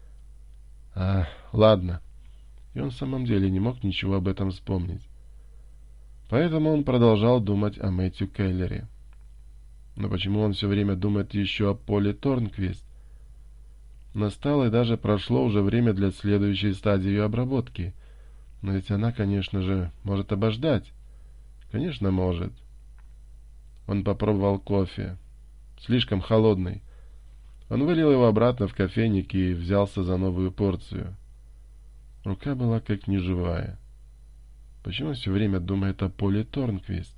«А, ладно». И он в самом деле не мог ничего об этом вспомнить. Поэтому он продолжал думать о Мэтью Келлере. Но почему он все время думает еще о Поле Торнквист? Настало и даже прошло уже время для следующей стадии ее обработки. Но ведь она, конечно же, может обождать. Конечно, может. Он попробовал кофе. Слишком холодный. Он вылил его обратно в кофейник и взялся за новую порцию. Рука была как неживая. Почему он все время думает о Поле Торнквист?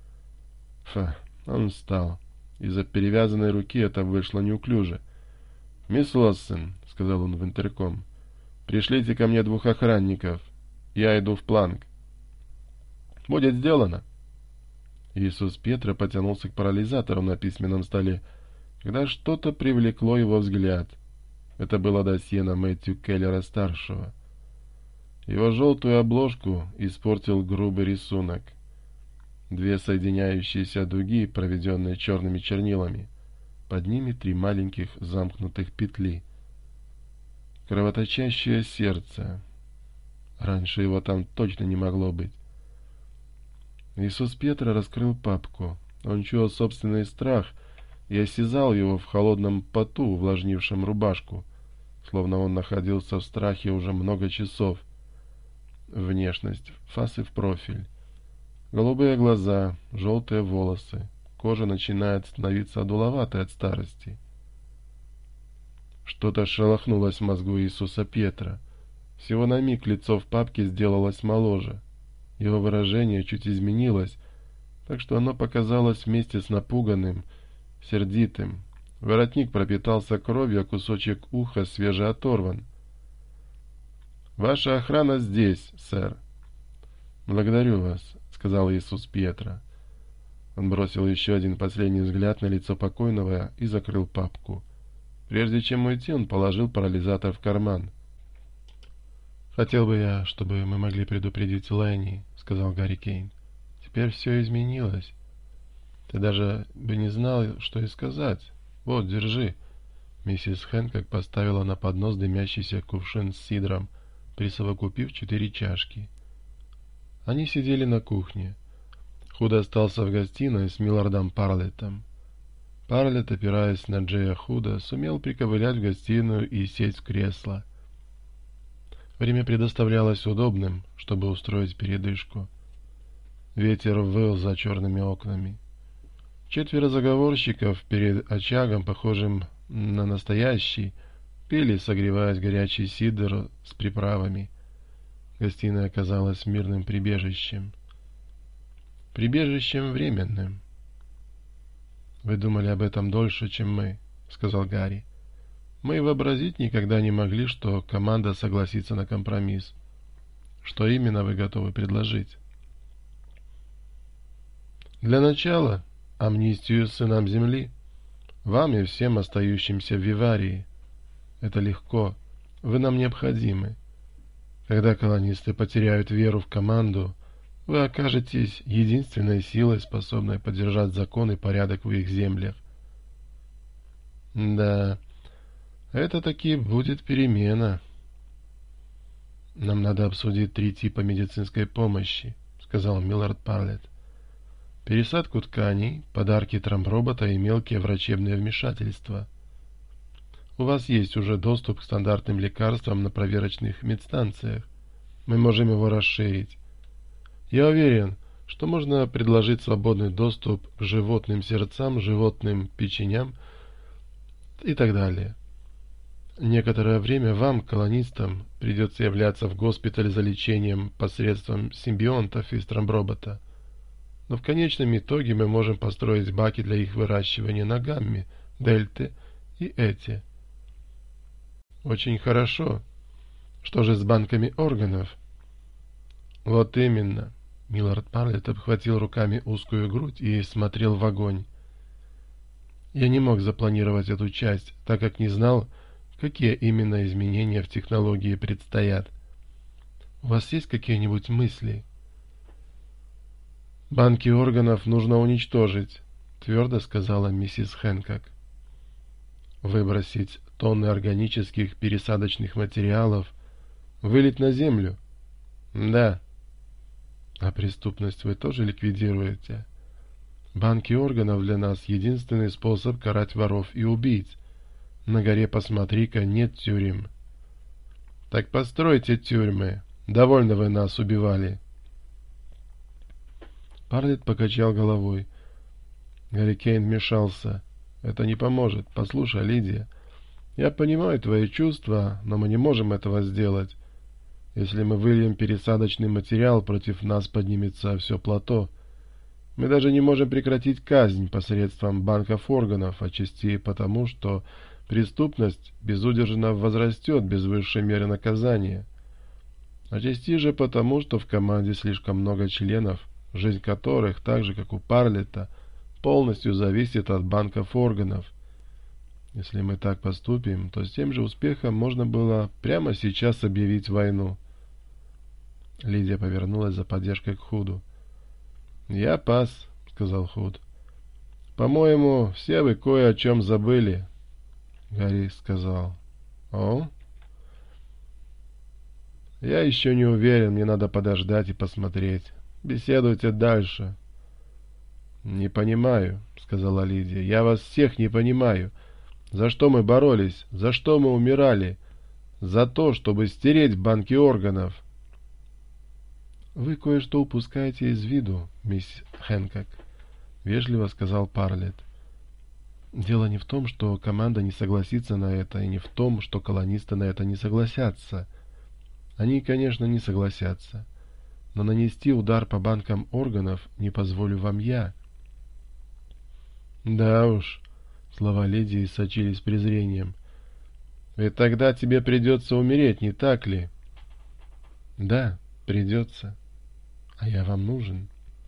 Фа, он встал. Из-за перевязанной руки это вышло неуклюже. «Мисс Лоссен», — сказал он в интерком, — «пришлите ко мне двух охранников. Я иду в Планк». «Будет сделано». Иисус Пьетро потянулся к парализатору на письменном столе, когда что-то привлекло его взгляд. Это было досье на Мэтью Келлера-старшего. Его желтую обложку испортил грубый рисунок. Две соединяющиеся дуги, проведенные черными чернилами. Под ними три маленьких замкнутых петли. Кровоточащее сердце. Раньше его там точно не могло быть. Иисус Пьетро раскрыл папку. Он чуял собственный страх и осязал его в холодном поту, увлажнившем рубашку, словно он находился в страхе уже много часов. Внешность, фас и в профиль. Голубые глаза, желтые волосы. Кожа начинает становиться одуловатой от старости. Что-то шелохнулось в мозгу Иисуса Пьетро. Всего на миг лицо в папке сделалось моложе. Его выражение чуть изменилось, так что оно показалось вместе с напуганным, сердитым. Воротник пропитался кровью, а кусочек уха свежеоторван. «Ваша охрана здесь, сэр». «Благодарю вас», — сказал Иисус Пьетро. Он бросил еще один последний взгляд на лицо покойного и закрыл папку. Прежде чем уйти, он положил парализатор в карман. «Хотел бы я, чтобы мы могли предупредить Ленни», — сказал Гарри Кейн. «Теперь все изменилось. Ты даже бы не знал, что и сказать. Вот, держи». Миссис Хэнкок поставила на поднос дымящийся кувшин с сидром, присовокупив четыре чашки. Они сидели на кухне. Худ остался в гостиной с милордом Парлеттом. Парлетт, опираясь на Джея Худа, сумел приковылять в гостиную и сесть в кресло. Время предоставлялось удобным, чтобы устроить передышку. Ветер выл за черными окнами. Четверо заговорщиков перед очагом, похожим на настоящий, пили, согреваясь горячий сидр с приправами. Гостиная оказалась мирным прибежищем. Прибежищем временным. «Вы думали об этом дольше, чем мы», — сказал Гарри. «Мы вообразить никогда не могли, что команда согласится на компромисс. Что именно вы готовы предложить?» «Для начала амнистию сынам Земли. Вам и всем остающимся в Виварии. Это легко. Вы нам необходимы. Когда колонисты потеряют веру в команду, вы окажетесь единственной силой, способной поддержать закон и порядок в их землях». «Да, это таки будет перемена». «Нам надо обсудить три типа медицинской помощи», — сказал Миллард Парлетт. «Пересадку тканей, подарки травмробота и мелкие врачебные вмешательства. У вас есть уже доступ к стандартным лекарствам на проверочных медстанциях. Мы можем его расширить. Я уверен, что можно предложить свободный доступ к животным сердцам, животным печеням и так далее. Некоторое время вам, колонистам, придется являться в госпиталь за лечением посредством симбионтов из травмробота. Но в конечном итоге мы можем построить баки для их выращивания на гамме, дельте и эти». «Очень хорошо. Что же с банками органов?» «Вот именно». Миллард Парлетт обхватил руками узкую грудь и смотрел в огонь. «Я не мог запланировать эту часть, так как не знал, какие именно изменения в технологии предстоят. У вас есть какие-нибудь мысли?» «Банки органов нужно уничтожить», — твердо сказала миссис Хэнкок. «Выбросить тонны органических пересадочных материалов, вылить на землю?» «Да». «А преступность вы тоже ликвидируете? Банки органов для нас единственный способ карать воров и убийц. На горе посмотри-ка, нет тюрем». «Так постройте тюрьмы. Довольно вы нас убивали». Парлетт покачал головой. Гарри Кейн вмешался. «Это не поможет. Послушай, Лидия, я понимаю твои чувства, но мы не можем этого сделать. Если мы выльем пересадочный материал, против нас поднимется все плато. Мы даже не можем прекратить казнь посредством банков органов, отчасти потому, что преступность безудержно возрастет без высшей меры наказания. Отчасти же потому, что в команде слишком много членов, жизнь которых, так же как у Парлетта, полностью зависит от банков органов. Если мы так поступим, то с тем же успехом можно было прямо сейчас объявить войну». Лидия повернулась за поддержкой к Худу. «Я пас», — сказал Худ. «По-моему, все вы кое о чем забыли». Гарри сказал: «О?» «Я еще не уверен, мне надо подождать и посмотреть. Беседуйте дальше». «Не понимаю», — сказала Лидия. «Я вас всех не понимаю. За что мы боролись? За что мы умирали? За то, чтобы стереть банки органов». «Вы кое-что упускаете из виду, мисс Хэнкок», — вежливо сказал Парлетт. «Дело не в том, что команда не согласится на это, и не в том, что колонисты на это не согласятся. Они, конечно, не согласятся. Но нанести удар по банкам органов не позволю вам я». «Да уж», — слова леди сочились презрением. «Ведь тогда тебе придется умереть, не так ли?» «Да, придется. А я вам нужен».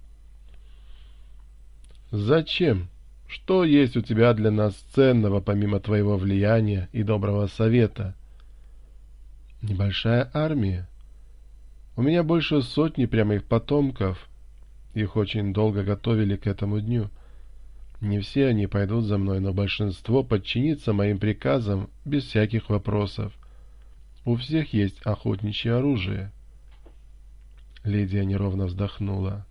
«Зачем? Что есть у тебя для нас ценного, помимо твоего влияния и доброго совета?» «Небольшая армия. У меня больше сотни прямых потомков. Их очень долго готовили к этому дню. Не все они пойдут за мной, но большинство подчинится моим приказам без всяких вопросов. У всех есть охотничье оружие». Лидия неровно вздохнула.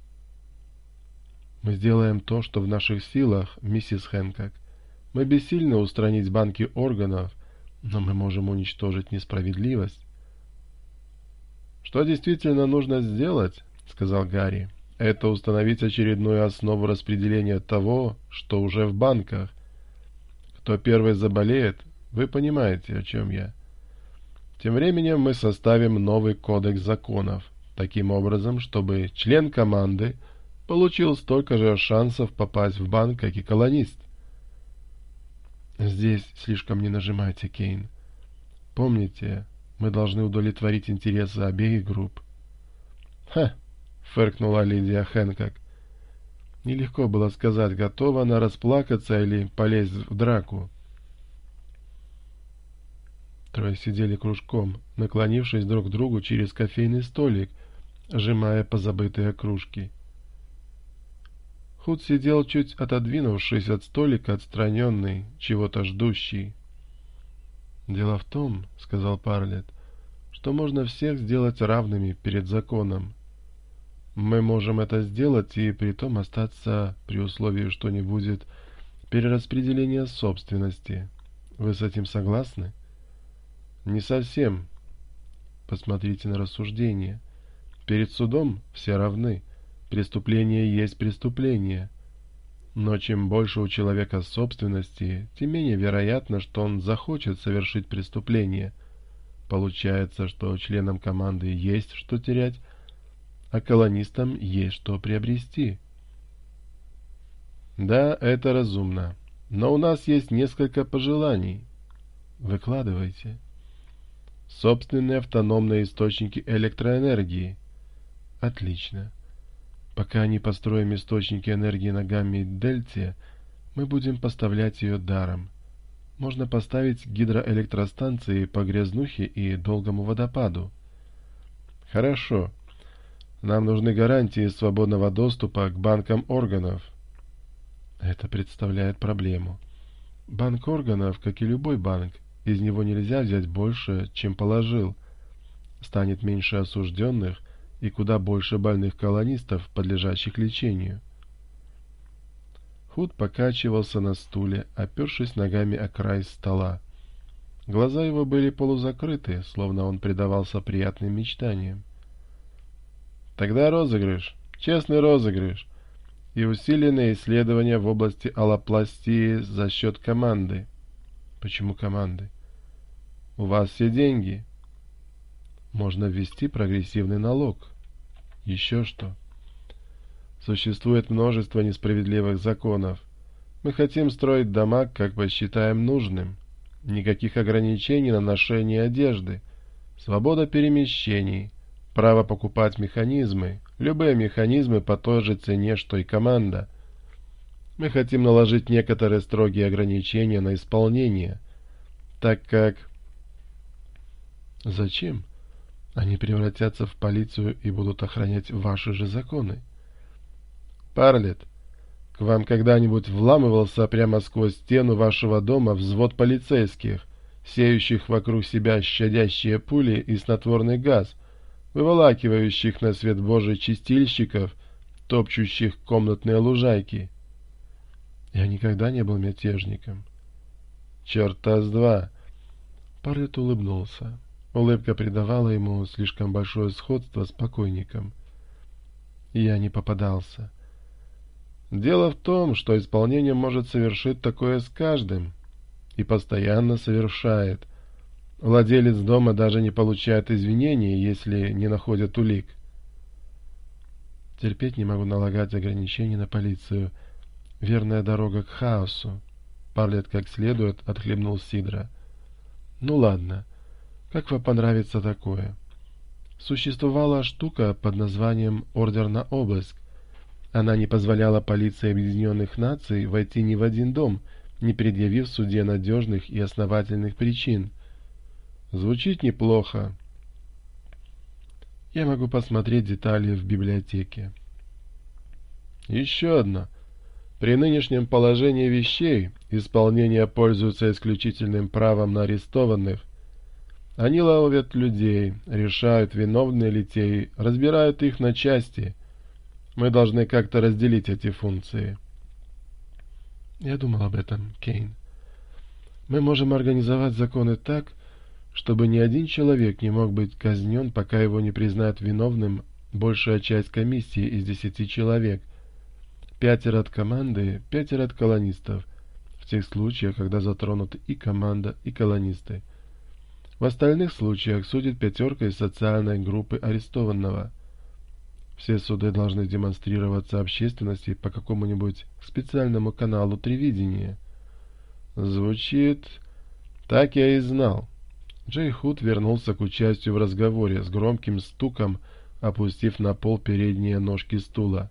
«Мы сделаем то, что в наших силах, миссис Хэнкок. Мы бессильны устранить банки органов, но мы можем уничтожить несправедливость». «Что действительно нужно сделать, — сказал Гарри, — это установить очередную основу распределения того, что уже в банках. Кто первый заболеет, вы понимаете, о чем я. Тем временем мы составим новый кодекс законов, таким образом, чтобы член команды получил столько же шансов попасть в банк, как и колонист. Здесь слишком не нажимайте, Кейн. Помните, мы должны удовлетворить интересы обеих групп. Ха! Фыркнула Лидия Хэнкок. Нелегко было сказать, готова она расплакаться или полезть в драку. Трое сидели кружком, наклонившись друг к другу через кофейный столик, сжимая позабытые кружки. Худ сидел чуть отодвинувшись от столика, отстраненный, чего-то ждущий. «Дело в том, — сказал Парлетт, — что можно всех сделать равными перед законом. Мы можем это сделать и притом остаться при условии, что не будет перераспределения собственности. Вы с этим согласны?» «Не совсем. Посмотрите на рассуждение. Перед судом все равны. Преступление есть преступление. Но чем больше у человека собственности, тем менее вероятно, что он захочет совершить преступление. Получается, что членам команды есть что терять, а колонистам есть что приобрести. Да, это разумно. Но у нас есть несколько пожеланий. Выкладывайте. Собственные автономные источники электроэнергии. Отлично. Пока не построим источники энергии на гамме-дельте, мы будем поставлять ее даром. Можно поставить гидроэлектростанции по Грязнухе и Долгому водопаду. Хорошо. Нам нужны гарантии свободного доступа к банкам органов. Это представляет проблему. Банк органов, как и любой банк, из него нельзя взять больше, чем положил. Станет меньше осужденных и куда больше больных колонистов, подлежащих лечению. Худ покачивался на стуле, опершись ногами о край стола. Глаза его были полузакрыты, словно он предавался приятным мечтаниям. Тогда розыгрыш, честный розыгрыш и усиленные исследования в области аллопластии за счет команды. Почему команды? У вас все деньги. Можно ввести прогрессивный налог. Еще что? Существует множество несправедливых законов. Мы хотим строить дома, как посчитаем нужным. Никаких ограничений на ношение одежды. Свобода перемещений. Право покупать механизмы. Любые механизмы по той же цене, что и команда. Мы хотим наложить некоторые строгие ограничения на исполнение, так как... Зачем? Они превратятся в полицию и будут охранять ваши же законы. Парлетт, к вам когда-нибудь вламывался прямо сквозь стену вашего дома взвод полицейских, сеющих вокруг себя щадящие пули и снотворный газ, выволакивающих на свет Божий чистильщиков, топчущих комнатные лужайки? Я никогда не был мятежником. Черта с два. Парлетт улыбнулся. Улыбка придавала ему слишком большое сходство с покойником. Я не попадался. Дело в том, что исполнение может совершить такое с каждым. И постоянно совершает. Владелец дома даже не получает извинений, если не находят улик. Терпеть не могу налагать ограничения на полицию. Верная дорога к хаосу. Парлетт как следует отхлебнул сидра. Ну ладно. Как вам понравится такое? Существовала штука под названием «Ордер на обыск». Она не позволяла полиции Объединенных Наций войти ни в один дом, не предъявив в суде надежных и основательных причин. Звучит неплохо. Я могу посмотреть детали в библиотеке. Еще одно. При нынешнем положении вещей исполнение пользуется исключительным правом на арестованных. Они ловят людей, решают, виновны ли те, разбирают их на части. Мы должны как-то разделить эти функции. Я думал об этом, Кейн. Мы можем организовать законы так, чтобы ни один человек не мог быть казнен, пока его не признают виновным большая часть комиссии из десяти человек. Пятеро от команды, пятеро от колонистов, в тех случаях, когда затронуты и команда, и колонисты. В остальных случаях судит пятерка из социальной группы арестованного. Все суды должны демонстрироваться общественности по какому-нибудь специальному каналу телевидения. Звучит... Так я и знал. Джей Худ вернулся к участию в разговоре с громким стуком, опустив на пол передние ножки стула.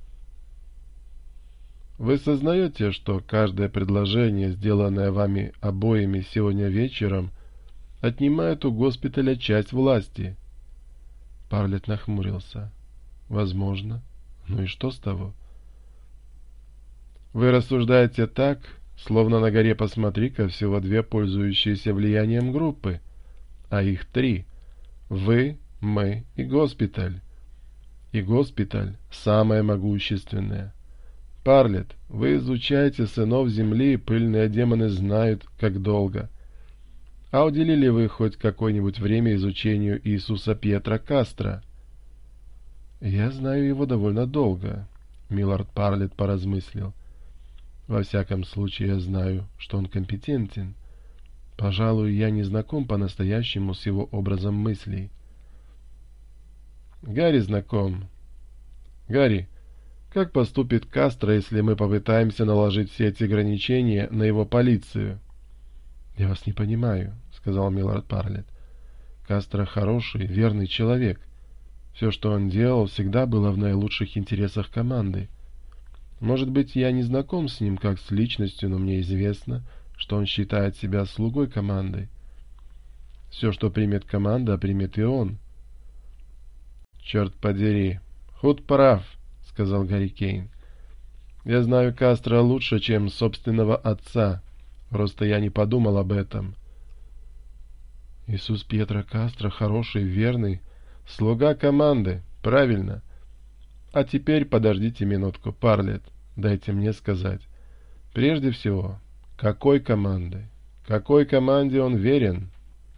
Вы сознаете, что каждое предложение, сделанное вами обоими сегодня вечером, отнимает у госпиталя часть власти? Парлетт нахмурился. Возможно. Ну и что с того? Вы рассуждаете так, словно на горе «Посмотри-ка» всего две пользующиеся влиянием группы, а их три. Вы, мы и госпиталь. И госпиталь самое могущественное. Парлетт, вы изучаете сынов Земли, и пыльные демоны знают, как долго. А уделили вы хоть какое-нибудь время изучению Иисуса Пьетро Кастро? Я знаю его довольно долго, Миллард Парлетт поразмыслил. Во всяком случае, я знаю, что он компетентен. Пожалуй, я не знаком по-настоящему с его образом мыслей. Гарри знаком. Гарри, как поступит Кастро, если мы попытаемся наложить все эти ограничения на его полицию? Я вас не понимаю, сказал Миллард Парлетт. Кастро хороший, верный человек. Все, что он делал, всегда было в наилучших интересах команды. Может быть, я не знаком с ним как с личностью, но мне известно, что он считает себя слугой команды. Все, что примет команда, примет и он. Черт подери, Худ прав, сказал Гарри Кейн. Я знаю Кастро лучше, чем собственного отца. Просто я не подумал об этом. Иисус Пьетро Кастро хороший, верный, слуга команды, правильно. А теперь подождите минутку, Парлетт, дайте мне сказать. Прежде всего, какой команды? Какой команде он верен?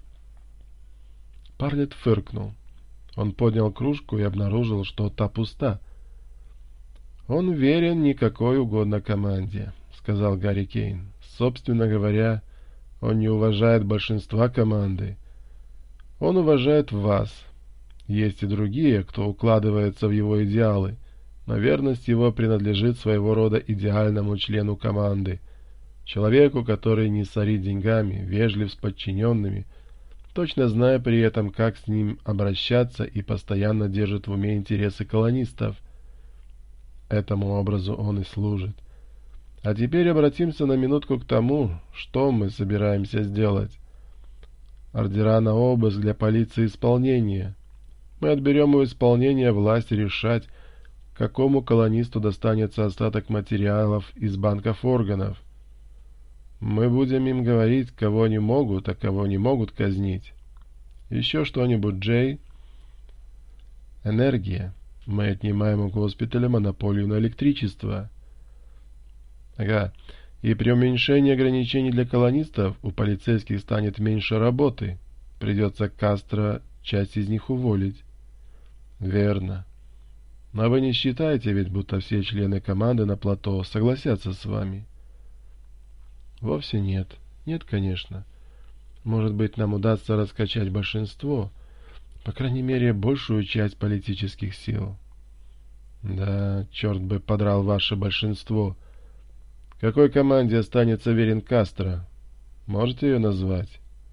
Парлетт фыркнул. Он поднял кружку и обнаружил, что та пуста. Он верен никакой угодно команде, сказал Гарри Кейн. Собственно говоря, он не уважает большинства команды. Он уважает вас. Есть и другие, кто укладывается в его идеалы, но верность его принадлежит своего рода идеальному члену команды, человеку, который не сорит деньгами, вежлив с подчиненными, точно зная при этом, как с ним обращаться, и постоянно держит в уме интересы колонистов. Этому образу он и служит. А теперь обратимся на минутку к тому, что мы собираемся сделать. Ордера на обыск для полиции исполнения. Мы отберем у исполнения власть решать, какому колонисту достанется остаток материалов из банков органов. Мы будем им говорить, кого они могут, а кого не могут казнить. Еще что-нибудь, Джей? Энергия. Мы отнимаем у госпиталя монополию на электричество. Ага. И при уменьшении ограничений для колонистов у полицейских станет меньше работы. Придется Кастро часть из них уволить. Верно. Но вы не считаете ведь, будто все члены команды на плато согласятся с вами? Вовсе нет. Нет, конечно. Может быть, нам удастся раскачать большинство, по крайней мере, большую часть политических сил. Да, черт бы подрал ваше большинство. Какой команде останется верен Кастро? Можете ее назвать?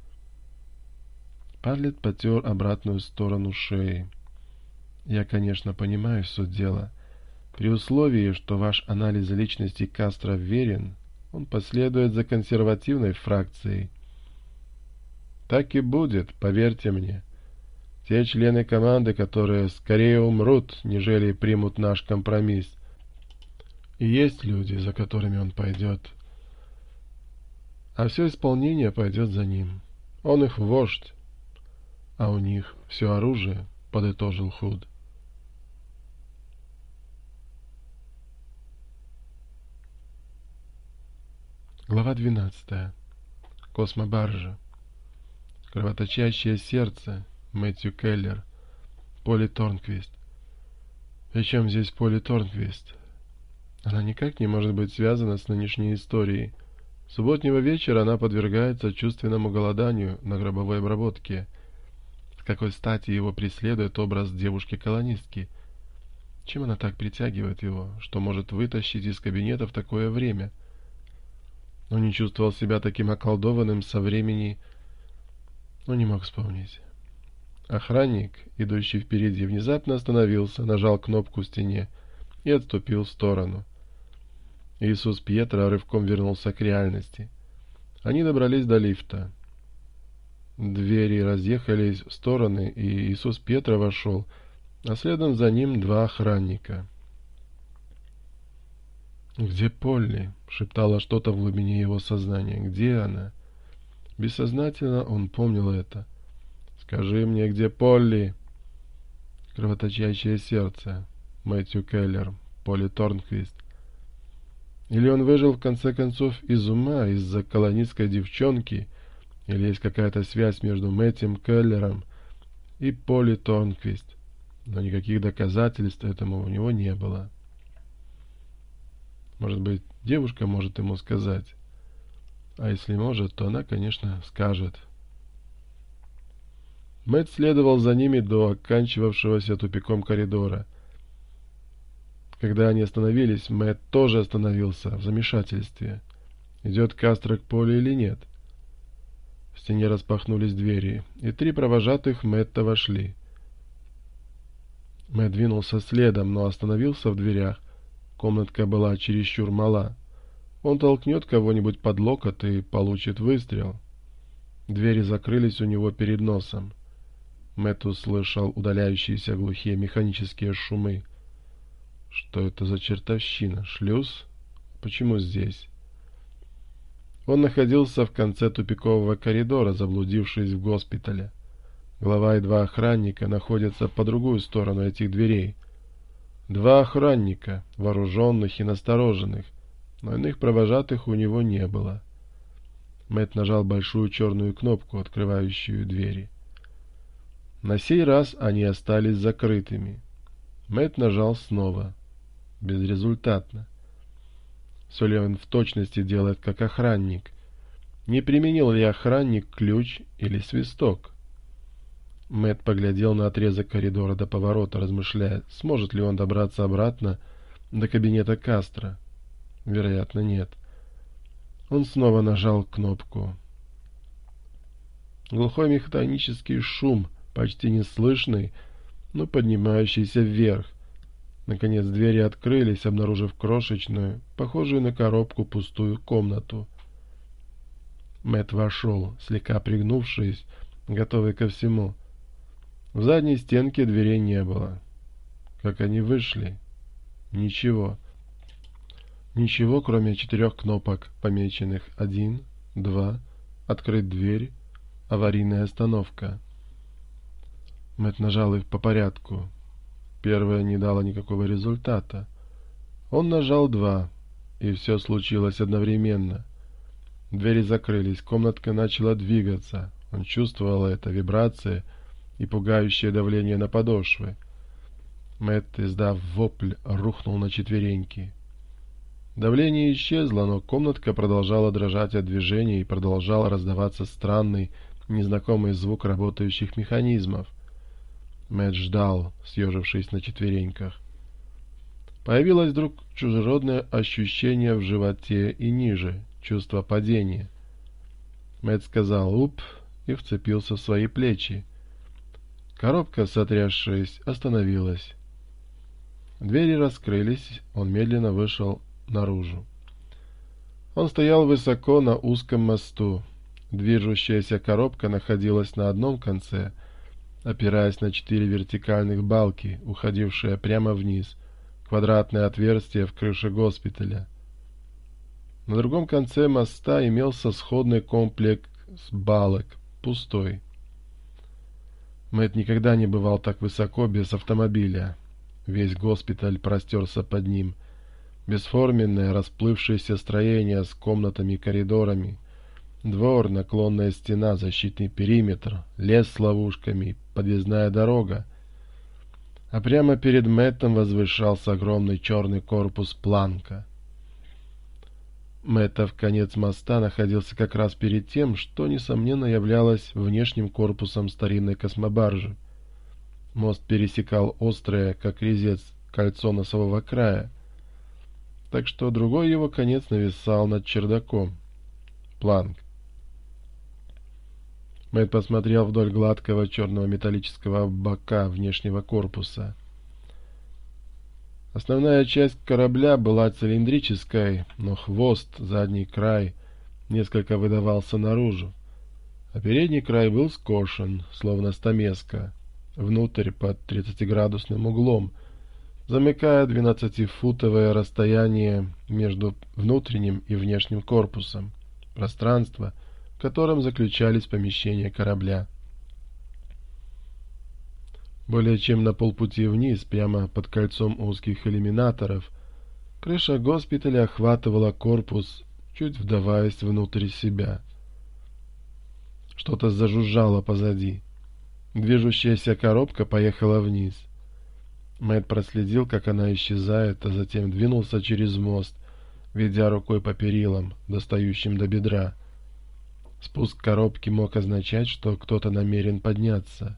Парлетт потер обратную сторону шеи. Я, конечно, понимаю суть дела. При условии, что ваш анализ личности Кастро верен, он последует за консервативной фракцией. Так и будет, поверьте мне. Те члены команды, которые скорее умрут, нежели примут наш компромисс. И есть люди, за которыми он пойдет. А все исполнение пойдет за ним. Он их вождь. А у них все оружие, подытожил Худ. Глава двенадцатая. Космобаржа. Кровоточащее сердце. Мэтью Келлер. Полли Торнквист. Причем здесь Полли Торнквист? Она никак не может быть связана с нынешней историей. С субботнего вечера она подвергается чувственному голоданию на гробовой обработке. С какой стати его преследует образ девушки-колонистки? Чем она так притягивает его, что может вытащить из кабинета в такое время? Он не чувствовал себя таким околдованным со времени, но не мог вспомнить. Охранник, идущий впереди, внезапно остановился, нажал кнопку в стене и отступил в сторону. Иисус Пьетро рывком вернулся к реальности. Они добрались до лифта. Двери разъехались в стороны, и Иисус Пьетро вошел, а следом за ним два охранника. «Где Полли?» — шептало что-то в глубине его сознания. «Где она?» Бессознательно он помнил это. «Скажи мне, где Полли?» Кровоточащее сердце. Мэтью Келлер, Полли Торнквист. Или он выжил в конце концов из ума из-за колонистской девчонки, или есть какая-то связь между Мэттью Келлером и Полли Торнквист, но никаких доказательств этому у него не было. Может быть, девушка может ему сказать, а если может, то она, конечно, скажет. Мэтт следовал за ними до оканчивавшегося тупиком коридора. Когда они остановились, Мэтт тоже остановился в замешательстве. Идет Кастро к Полли или нет? В стене распахнулись двери, и три провожатых Мэтта вошли. Мэтт двинулся следом, но остановился в дверях. Комнатка была чересчур мала. Он толкнет кого-нибудь под локоть и получит выстрел. Двери закрылись у него перед носом. Мэтт услышал удаляющиеся глухие механические шумы. Что это за чертовщина? Шлюз? Почему здесь? Он находился в конце тупикового коридора, заблудившись в госпитале. Глава и два охранника находятся по другую сторону этих дверей. Два охранника, вооруженных и настороженных, но иных провожатых у него не было. Мэтт нажал большую черную кнопку, открывающую двери. На сей раз они остались закрытыми. Мэтт нажал снова. Безрезультатно. Все ли он в точности делает как охранник? Не применил ли охранник ключ или свисток? Мэтт поглядел на отрезок коридора до поворота, размышляя, сможет ли он добраться обратно до кабинета Кастро. Вероятно, нет. Он снова нажал кнопку. Глухой механический шум, почти неслышный, но поднимающийся вверх. Наконец двери открылись, обнаружив крошечную, похожую на коробку, пустую комнату. Мэтт вошел, слегка пригнувшись, готовый ко всему. В задней стенке дверей не было. Как они вышли? Ничего. Ничего, кроме четырех кнопок, помеченных один, два, открыть дверь, аварийная остановка. Мэтт нажал их по порядку. Первая не дала никакого результата. Он нажал два, и все случилось одновременно. Двери закрылись, комнатка начала двигаться. Он чувствовал это, вибрации и пугающее давление на подошвы. Мэтт, издав вопль, рухнул на четвереньки. Давление исчезло, но комнатка продолжала дрожать от движения и продолжал раздаваться странный, незнакомый звук работающих механизмов. Мэтт ждал, съежившись на четвереньках. Появилось вдруг чужеродное ощущение в животе и ниже, чувство падения. Мэтт сказал «уп» и вцепился в свои плечи. Коробка, сотрясшись, остановилась. Двери раскрылись, он медленно вышел наружу. Он стоял высоко на узком мосту. Движущаяся коробка находилась на одном конце, опираясь на четыре вертикальных балки, уходившие прямо вниз, квадратное отверстие в крыше госпиталя. На другом конце моста имелся сходный комплекс балок, пустой. Мэтт никогда не бывал так высоко без автомобиля. Весь госпиталь простерся под ним. Бесформенное, расплывшееся строение с комнатами и коридорами, двор, наклонная стена, защитный периметр, лес с ловушками, подъездная дорога. а прямо перед Мэттом возвышался огромный черный корпус Планка. Мэттов конец моста находился как раз перед тем, что, несомненно, являлось внешним корпусом старинной космобаржи. Мост пересекал острое, как резец, кольцо носового края, так что другой его конец нависал над чердаком. Планк. Мэтт посмотрел вдоль гладкого черного металлического бока внешнего корпуса. Основная часть корабля была цилиндрической, но хвост, задний край, несколько выдавался наружу, а передний край был скошен, словно стамеска, внутрь под тридцатиградусным углом, замыкая двенадцатифутовое расстояние между внутренним и внешним корпусом, пространство, в котором заключались помещения корабля. Более чем на полпути вниз, прямо под кольцом узких иллюминаторов, крыша госпиталя охватывала корпус, чуть вдаваясь внутрь себя. Что-то зажужжало позади. Движущаяся коробка поехала вниз. Мэтт проследил, как она исчезает, а затем двинулся через мост, ведя рукой по перилам, достающим до бедра. Спуск коробки мог означать, что кто-то намерен подняться.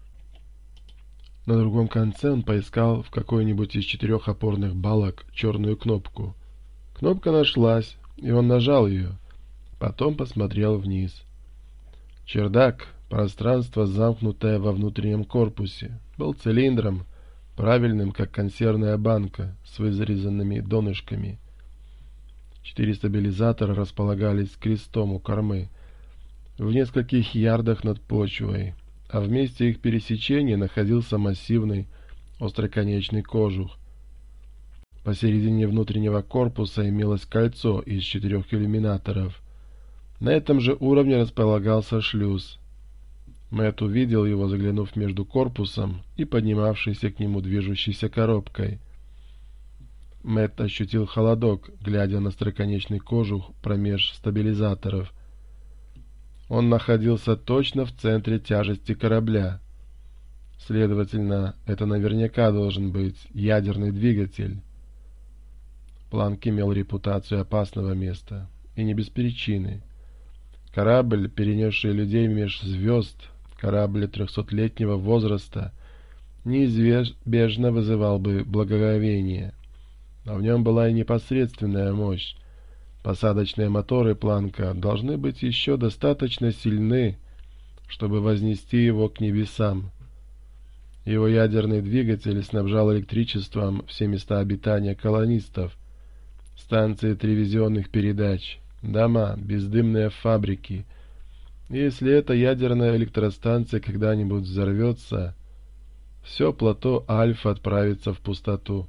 На другом конце он поискал в какой-нибудь из четырех опорных балок черную кнопку. Кнопка нашлась, и он нажал ее. Потом посмотрел вниз. Чердак, пространство, замкнутое во внутреннем корпусе, был цилиндром, правильным, как консервная банка, с вырезанными донышками. Четыре стабилизатора располагались крестом у кормы, в нескольких ярдах над почвой, а в месте их пересечения находился массивный остроконечный кожух. Посередине внутреннего корпуса имелось кольцо из четырех иллюминаторов. На этом же уровне располагался шлюз. Мэтт увидел его, заглянув между корпусом и поднимавшейся к нему движущейся коробкой. Мэтт ощутил холодок, глядя на остроконечный кожух промеж стабилизаторов. Он находился точно в центре тяжести корабля. Следовательно, это наверняка должен быть ядерный двигатель. Планк имел репутацию опасного места, и не без причины. Корабль, перенесший людей меж звезд, корабль трехсотлетнего возраста, неизбежно вызывал бы благоговение. Но в нем была и непосредственная мощь. Посадочные моторы Планка должны быть еще достаточно сильны, чтобы вознести его к небесам. Его ядерный двигатель снабжал электричеством все места обитания колонистов, станции телевизионных передач, дома, бездымные фабрики. И если эта ядерная электростанция когда-нибудь взорвется, все плато Альфа отправится в пустоту.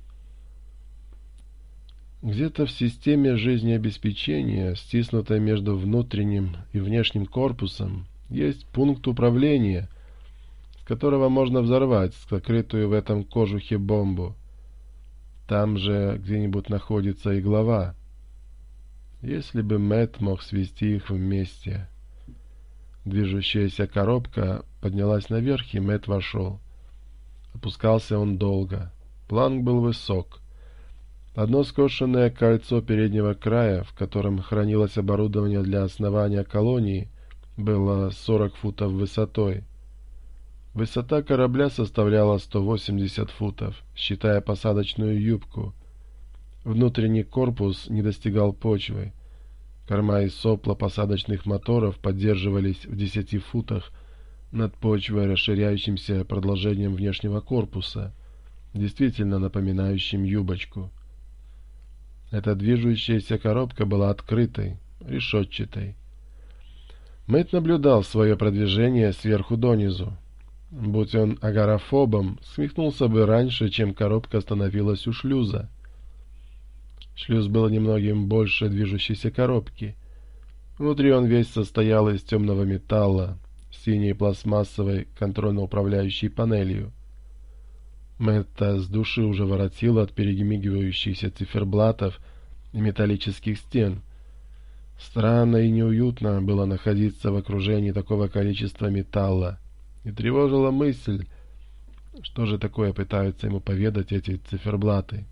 Где-то в системе жизнеобеспечения, стиснутой между внутренним и внешним корпусом, есть пункт управления, с которого можно взорвать скрытую в этом кожухе бомбу. Там же где-нибудь находится и глава. Если бы Мэтт мог свести их вместе. Движущаяся коробка поднялась наверх, и Мэтт вошел. Опускался он долго. Планк был высок. Одно скошенное кольцо переднего края, в котором хранилось оборудование для основания колонии, было сорок футов высотой. Высота корабля составляла сто восемьдесят футов, считая посадочную юбку. Внутренний корпус не достигал почвы. Корма и сопла посадочных моторов поддерживались в десяти футах над почвой, расширяющимся продолжением внешнего корпуса, действительно напоминающим юбочку. Эта движущаяся коробка была открытой, решетчатой. Мэтт наблюдал свое продвижение сверху донизу. Будь он агорафобом, смехнулся бы раньше, чем коробка остановилась у шлюза. Шлюз был немногим больше движущейся коробки. Внутри он весь состоял из темного металла, с синей пластмассовой контрольно-управляющей панелью. Мэтта с души уже воротило от перемигивающихся циферблатов и металлических стен. Странно и неуютно было находиться в окружении такого количества металла, и тревожила мысль, Что же такое пытаются ему поведать эти циферблаты?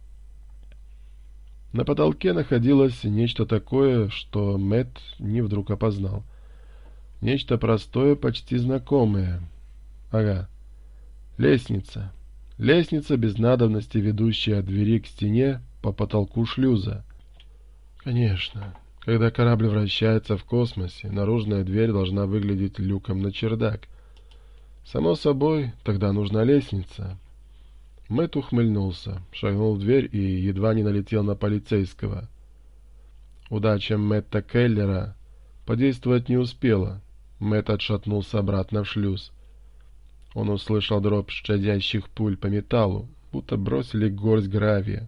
На потолке находилось нечто такое, что Мэтт не вдруг опознал. Нечто простое, почти знакомое. Ага. Лестница. Лестница без надобности, ведущая от двери к стене по потолку шлюза. Конечно. Когда корабль вращается в космосе, наружная дверь должна выглядеть люком на чердак. Само собой, тогда нужна лестница. Мэтт ухмыльнулся, шагнул в дверь и едва не налетел на полицейского. Удача Мэтта Келлера подействовать не успела. Мэтт отшатнулся обратно в шлюз. Он услышал дробь щадящих пуль по металлу, будто бросили горсть гравия.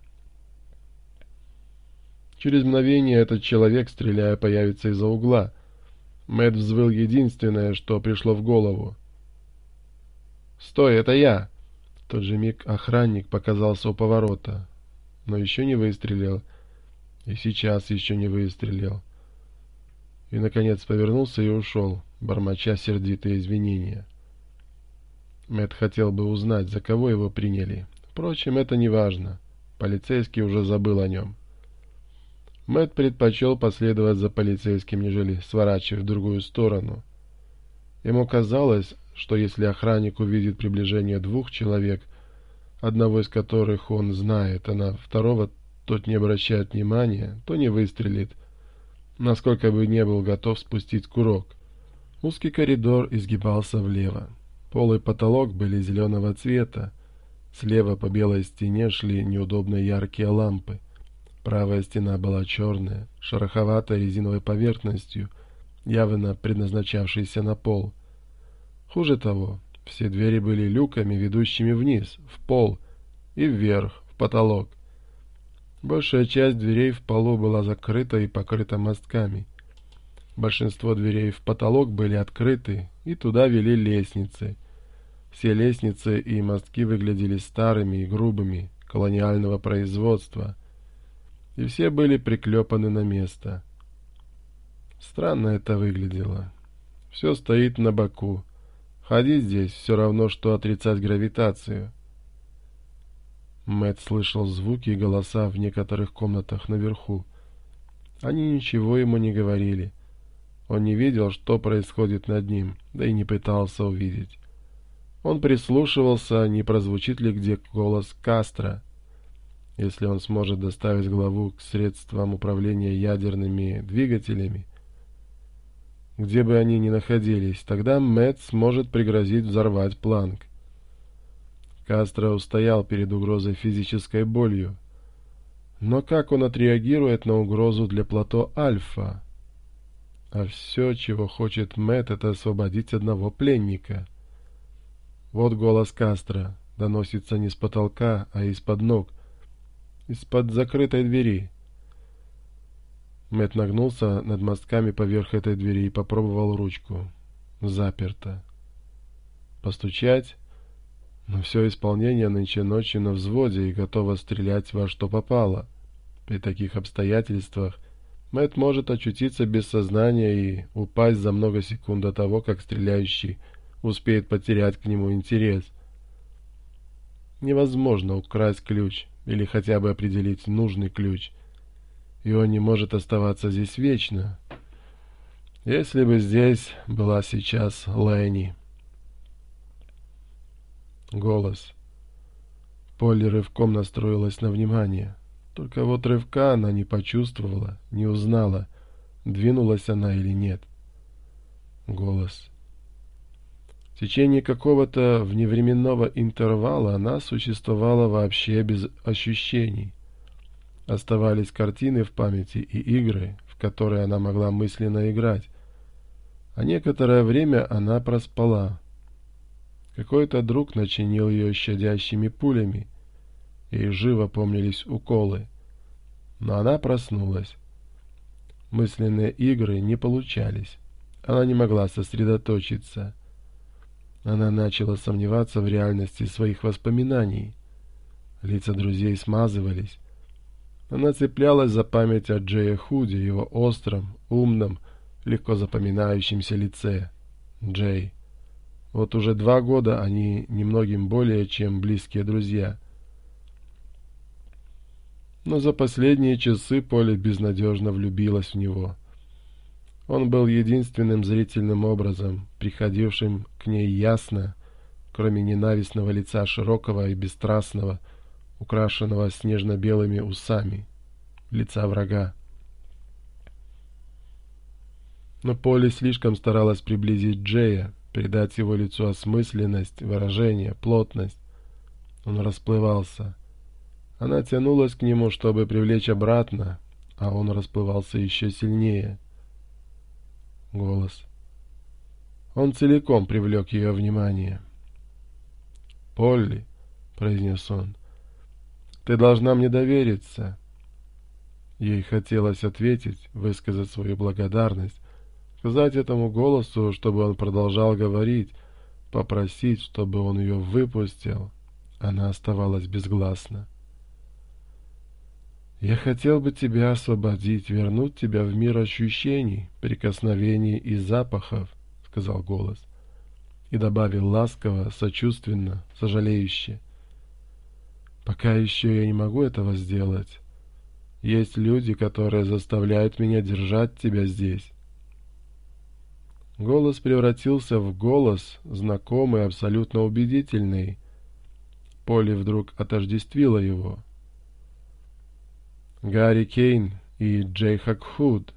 Через мгновение этот человек, стреляя, появится из-за угла. Мэтт взвыл единственное, что пришло в голову. «Стой, это я!» В тот же миг охранник показался у поворота, но еще не выстрелил, и сейчас еще не выстрелил. И, наконец, повернулся и ушел, бормоча сердитые извинения. Мэтт хотел бы узнать, за кого его приняли. Впрочем, это не важно. Полицейский уже забыл о нем. Мэтт предпочел последовать за полицейским, нежели сворачивать в другую сторону. Ему казалось, что если охранник увидит приближение двух человек, одного из которых он знает, а на второго тот не обращает внимания, то не выстрелит, насколько бы не был готов спустить курок. Узкий коридор изгибался влево. Пол и потолок были зеленого цвета. Слева по белой стене шли неудобно яркие лампы. Правая стена была черная, шероховатой резиновой поверхностью, явно предназначавшейся на пол. Хуже того, все двери были люками, ведущими вниз, в пол и вверх, в потолок. Большая часть дверей в полу была закрыта и покрыта мостками. Большинство дверей в потолок были открыты, и туда вели лестницы. Все лестницы и мостки выглядели старыми и грубыми, колониального производства, и все были приклепаны на место. Странно это выглядело. Все стоит на боку. Ходить здесь все равно, что отрицать гравитацию. Мэтт слышал звуки и голоса в некоторых комнатах наверху. Они ничего ему не говорили. Он не видел, что происходит над ним, да и не пытался увидеть. Он прислушивался, не прозвучит ли где голос Кастро. Если он сможет доставить главу к средствам управления ядерными двигателями, где бы они ни находились, тогда Мэтт сможет пригрозить взорвать Планк. Кастро устоял перед угрозой физической болью. Но как он отреагирует на угрозу для плато Альфа? А все, чего хочет Мэтт, это освободить одного пленника. Вот голос Кастро доносится не с потолка, а из-под ног, из-под закрытой двери. Мэтт нагнулся над мостками поверх этой двери и попробовал ручку. Заперто. Постучать? Но все исполнение нынче ночью на взводе и готово стрелять во что попало. При таких обстоятельствах Мэтт может очутиться без сознания и упасть за много секунд до того, как стреляющий успеет потерять к нему интерес. Невозможно украсть ключ или хотя бы определить нужный ключ, и он не может оставаться здесь вечно. Если бы здесь была сейчас Лэнни. Голос. Полли рывком настроилась на внимание. Только вот рывка она не почувствовала, не узнала, двинулась она или нет. Голос. В течение какого-то вневременного интервала она существовала вообще без ощущений. Оставались картины в памяти и игры, в которые она могла мысленно играть. А некоторое время она проспала. Какой-то друг начинил ее щадящими пулями, ей живо помнились уколы. Но она проснулась. Мысленные игры не получались. Она не могла сосредоточиться. Она начала сомневаться в реальности своих воспоминаний. Лица друзей смазывались. Она цеплялась за память о Джее Худи, его остром, умном, легко запоминающемся лице. Джей. Вот уже два года они немногим более, чем близкие друзья. Но за последние часы Полли безнадежно влюбилась в него. Он был единственным зрительным образом, приходившим к ней ясно, кроме ненавистного лица широкого и бесстрастного, украшенного снежно-белыми усами, лица врага. Но Полли слишком старалась приблизить Джея, придать его лицу осмысленность, выражение, плотность. Он расплывался. Она тянулась к нему, чтобы привлечь обратно, а он расплывался еще сильнее. Голос. Он целиком привлек ее внимание. «Полли», — произнес он, — «ты должна мне довериться». Ей хотелось ответить, высказать свою благодарность, сказать этому голосу, чтобы он продолжал говорить, попросить, чтобы он ее выпустил. Она оставалась безгласна. «Я хотел бы тебя освободить, вернуть тебя в мир ощущений, прикосновений и запахов», — сказал голос. И добавил ласково, сочувственно, сожалеюще. «Пока еще я не могу этого сделать. Есть люди, которые заставляют меня держать тебя здесь». Голос превратился в голос, знакомый, абсолютно убедительный. Полли вдруг отождествила его. Гарри Кейн и Джей Хакхуд.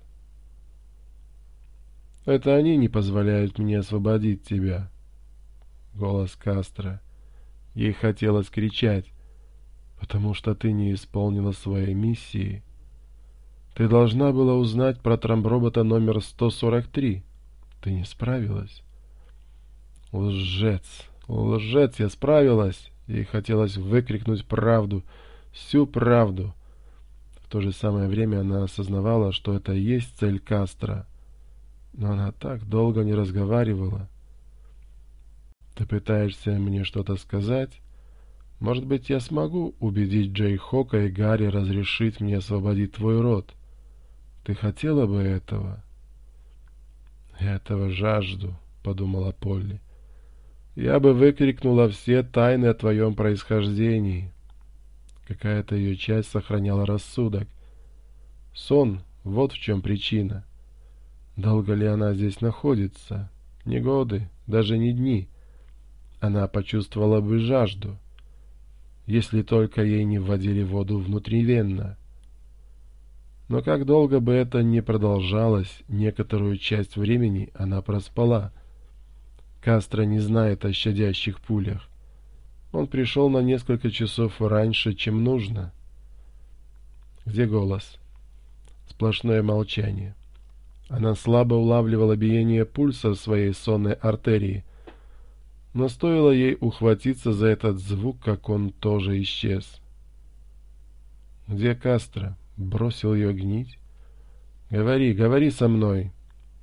Это они не позволяют мне освободить тебя. Голос Кастро. Ей хотелось кричать, потому что ты не исполнила своей миссии. Ты должна была узнать про трамбробота номер сто сорок три. Ты не справилась. Лжец, лжец, я справилась. Ей хотелось выкрикнуть правду, всю правду. В то же самое время она осознавала, что это и есть цель Кастро. Но она так долго не разговаривала. Ты пытаешься мне что-то сказать? Может быть, я смогу убедить Джей Хока и Гарри разрешить мне освободить твой род? Ты хотела бы этого? Этого жажду, подумала Полли. Я бы выкрикнула все тайны о твоем происхождении. Какая-то ее часть сохраняла рассудок. Сон, вот в чем причина. Долго ли она здесь находится? Не годы, даже не дни. Она почувствовала бы жажду, если только ей не вводили воду внутривенно. Но как долго бы это ни продолжалось, некоторую часть времени она проспала. Кастро не знает о щадящих пулях. Он пришел на несколько часов раньше, чем нужно. Где голос? Сплошное молчание. Она слабо улавливала биение пульса в своей сонной артерии, но стоило ей ухватиться за этот звук, как он тоже исчез. Где Кастро? Бросил ее гнить? Говори, говори со мной.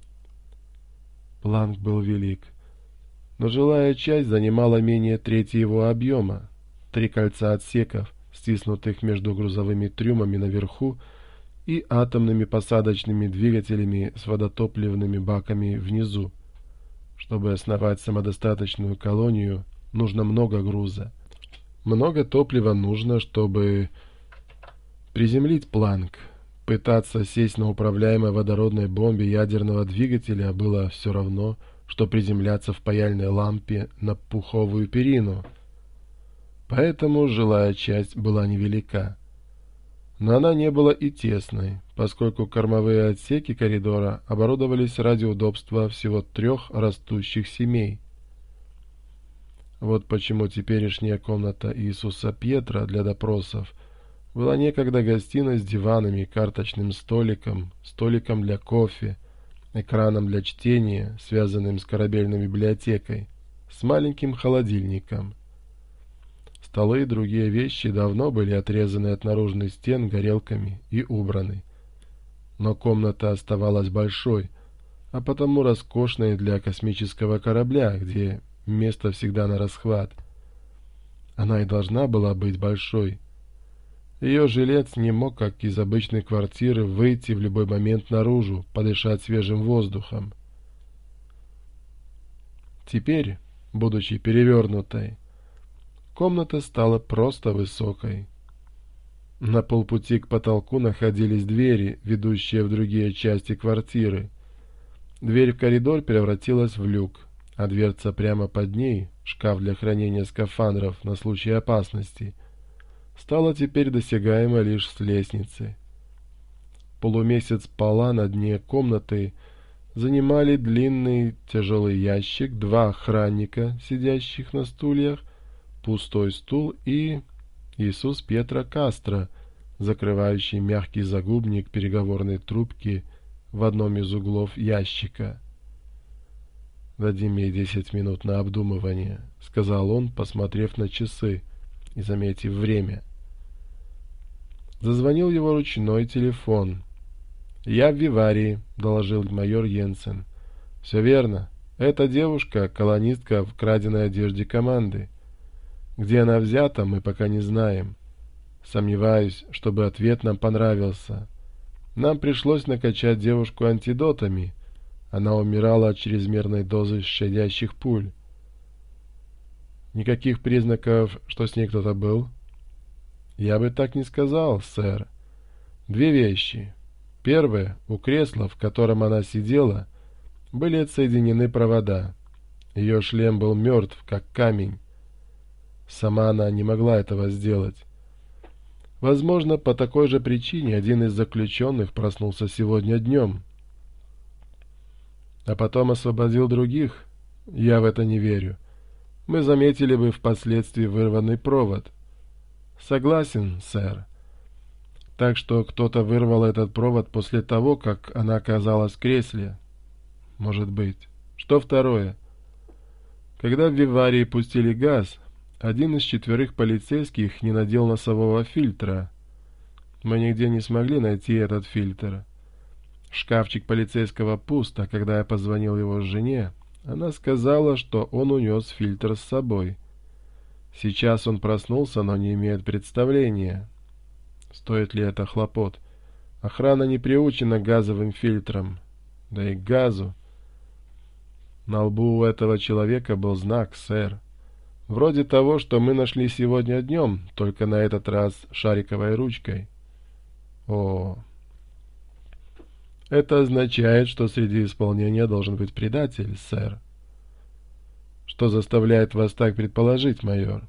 Планк был велик, но жилая часть занимала менее трети его объема. Три кольца отсеков, стиснутых между грузовыми трюмами наверху и атомными посадочными двигателями с водотопливными баками внизу. Чтобы основать самодостаточную колонию, нужно много груза. Много топлива нужно, чтобы приземлить Планк. Пытаться сесть на управляемой водородной бомбе ядерного двигателя было все равно, что приземляться в паяльной лампе на пуховую перину. Поэтому жилая часть была невелика. Но она не была и тесной, поскольку кормовые отсеки коридора оборудовались ради удобства всего трех растущих семей. Вот почему теперешняя комната Иисуса Пьетро для допросов была некогда гостиной с диванами, карточным столиком, столиком для кофе, экраном для чтения, связанным с корабельной библиотекой, с маленьким холодильником. Столы и другие вещи давно были отрезаны от наружных стен горелками и убраны. Но комната оставалась большой, а потому роскошной для космического корабля, где место всегда на расхват. Она и должна была быть большой. Ее жилец не мог, как из обычной квартиры, выйти в любой момент наружу, подышать свежим воздухом. Теперь, будучи перевернутой. Комната стала просто высокой. На полпути к потолку находились двери, ведущие в другие части квартиры. Дверь в коридор превратилась в люк, а дверца прямо под ней, шкаф для хранения скафандров на случай опасности, стала теперь досягаема лишь с лестницы. Полумесяц пола на дне комнаты занимали длинный тяжелый ящик, два охранника, сидящих на стульях, пустой стул и Иисус Пьетро Кастро, закрывающий мягкий загубник переговорной трубки в одном из углов ящика. «Дадим ей десять минут на обдумывание», — сказал он, посмотрев на часы и заметив время. Зазвонил его ручной телефон. «Я в Виварии», — доложил майор Йенсен. «Все верно. Эта девушка — колонистка в краденой одежде команды. Где она взята, мы пока не знаем. Сомневаюсь, чтобы ответ нам понравился. Нам пришлось накачать девушку антидотами. Она умирала от чрезмерной дозы щадящих пуль. Никаких признаков, что с ней кто-то был?» «Я бы так не сказал, сэр. Две вещи. Первое, у кресла, в котором она сидела, были отсоединены провода. Ее шлем был мертв, как камень. Сама она не могла этого сделать. Возможно, по такой же причине один из заключенных проснулся сегодня днем, а потом освободил других. Я в это не верю. Мы заметили бы впоследствии вырванный провод». «Согласен, сэр. Так что кто-то вырвал этот провод после того, как она оказалась в кресле?» «Может быть. Что второе?» «Когда в Виварии пустили газ, один из четверых полицейских не надел носового фильтра. Мы нигде не смогли найти этот фильтр. Шкафчик полицейского пуст, а когда я позвонил его жене, она сказала, что он унес фильтр с собой. Сейчас он проснулся, но не имеет представления. Стоит ли это хлопот? Охрана не приучена к газовым фильтрам. Да и к газу. На лбу у этого человека был знак, сэр. Вроде того, что мы нашли сегодня днем, только на этот раз шариковой ручкой». «О, это означает, что среди исполнения должен быть предатель, сэр». «Что заставляет вас так предположить, майор?»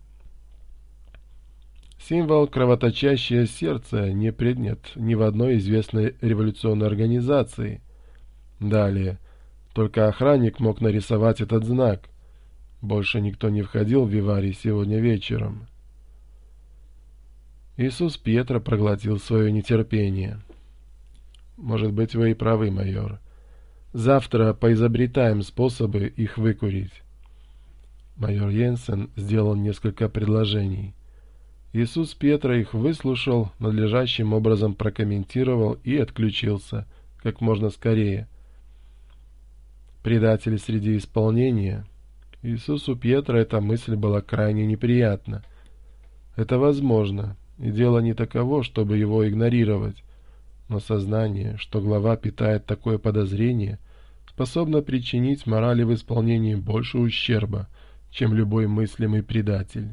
«Символ «кровоточащее сердце» не принят ни в одной известной революционной организации. Далее, только охранник мог нарисовать этот знак. Больше никто не входил в Виварий сегодня вечером». Иисус Пьетро проглотил свое нетерпение. «Может быть, вы и правы, майор. Завтра поизобретаем способы их выкурить». Майор Йенсен сделал несколько предложений. Иисус Пьетро их выслушал, надлежащим образом прокомментировал и отключился как можно скорее. Предатели среди исполнения. Иисусу Пьетро эта мысль была крайне неприятна. Это возможно, и дело не таково, чтобы его игнорировать, но сознание, что глава питает такое подозрение, способно причинить морали в исполнении больше ущерба, чем любой мыслимый предатель.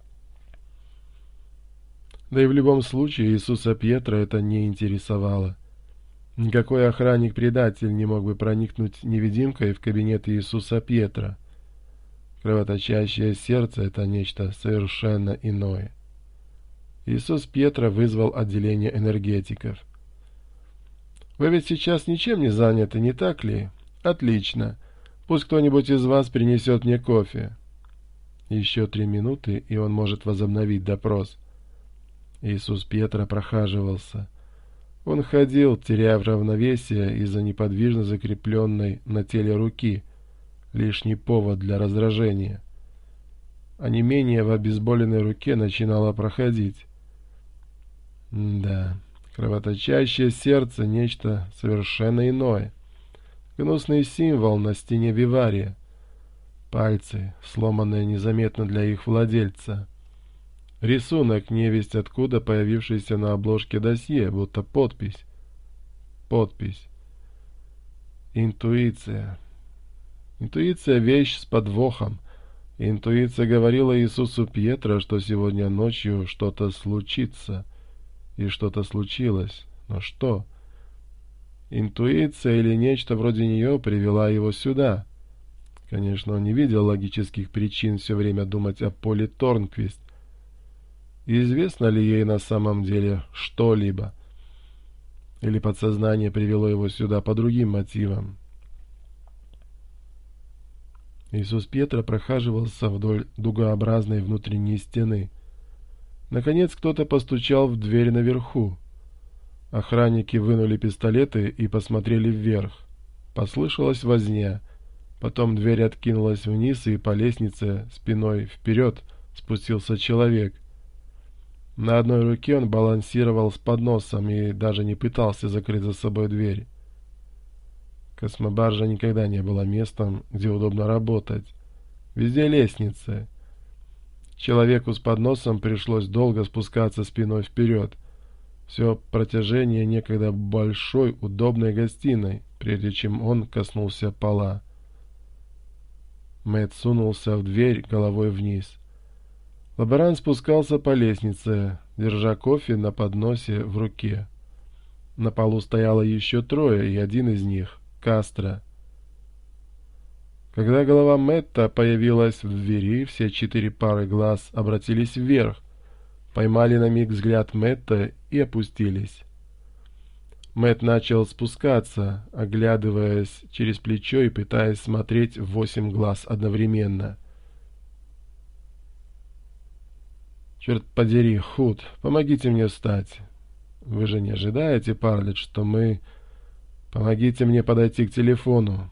Да и в любом случае Иисуса Пьетро это не интересовало. Никакой охранник-предатель не мог бы проникнуть невидимкой в кабинет Иисуса Пьетро. Кровоточащее сердце — это нечто совершенно иное. Иисус Пьетро вызвал отделение энергетиков. «Вы ведь сейчас ничем не заняты, не так ли? Отлично. Пусть кто-нибудь из вас принесет мне кофе». Еще три минуты, и он может возобновить допрос. Иисус Пьетро прохаживался. Он ходил, теряя равновесие из-за неподвижно закрепленной на теле руки. Лишний повод для раздражения. Онемение в обезболенной руке начинало проходить. Да, кровоточащее сердце — нечто совершенно иное. Гнусный символ на стене Вивария. Пальцы, сломанные незаметно для их владельца. Рисунок, невесть откуда появившийся на обложке досье, будто подпись. Подпись. Интуиция. Интуиция — вещь с подвохом. Интуиция говорила Иисусу Пьетро, что сегодня ночью что-то случится. И что-то случилось. Но что? Интуиция или нечто вроде нее привела его сюда. Конечно, он не видел логических причин все время думать о Поле Торнквист. Известно ли ей на самом деле что-либо? Или подсознание привело его сюда по другим мотивам? Иисус Пьетро прохаживался вдоль дугообразной внутренней стены. Наконец кто-то постучал в дверь наверху. Охранники вынули пистолеты и посмотрели вверх. Послышалась возня. Потом дверь откинулась вниз, и по лестнице спиной вперед спустился человек. На одной руке он балансировал с подносом и даже не пытался закрыть за собой дверь. Космобаржа никогда не была местом, где удобно работать. Везде лестницы. Человеку с подносом пришлось долго спускаться спиной вперед. Все протяжение некогда большой, удобной гостиной, прежде чем он коснулся пола. Мэтт сунулся в дверь головой вниз. Лаборант спускался по лестнице, держа кофе на подносе в руке. На полу стояло еще трое, и один из них — Кастро. Когда голова Мэтта появилась в двери, все четыре пары глаз обратились вверх, поймали на миг взгляд Мэтта и опустились. Мэтт начал спускаться, оглядываясь через плечо и пытаясь смотреть в восемь глаз одновременно. «Черт подери, Худ, помогите мне встать. Вы же не ожидаете, Парлетт, что мы... Помогите мне подойти к телефону.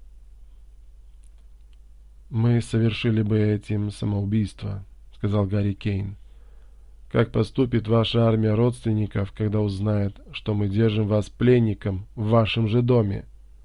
Мы совершили бы этим самоубийство», — сказал Гарри Кейн. «Как поступит ваша армия родственников, когда узнает, что мы держим вас пленником в вашем же доме?»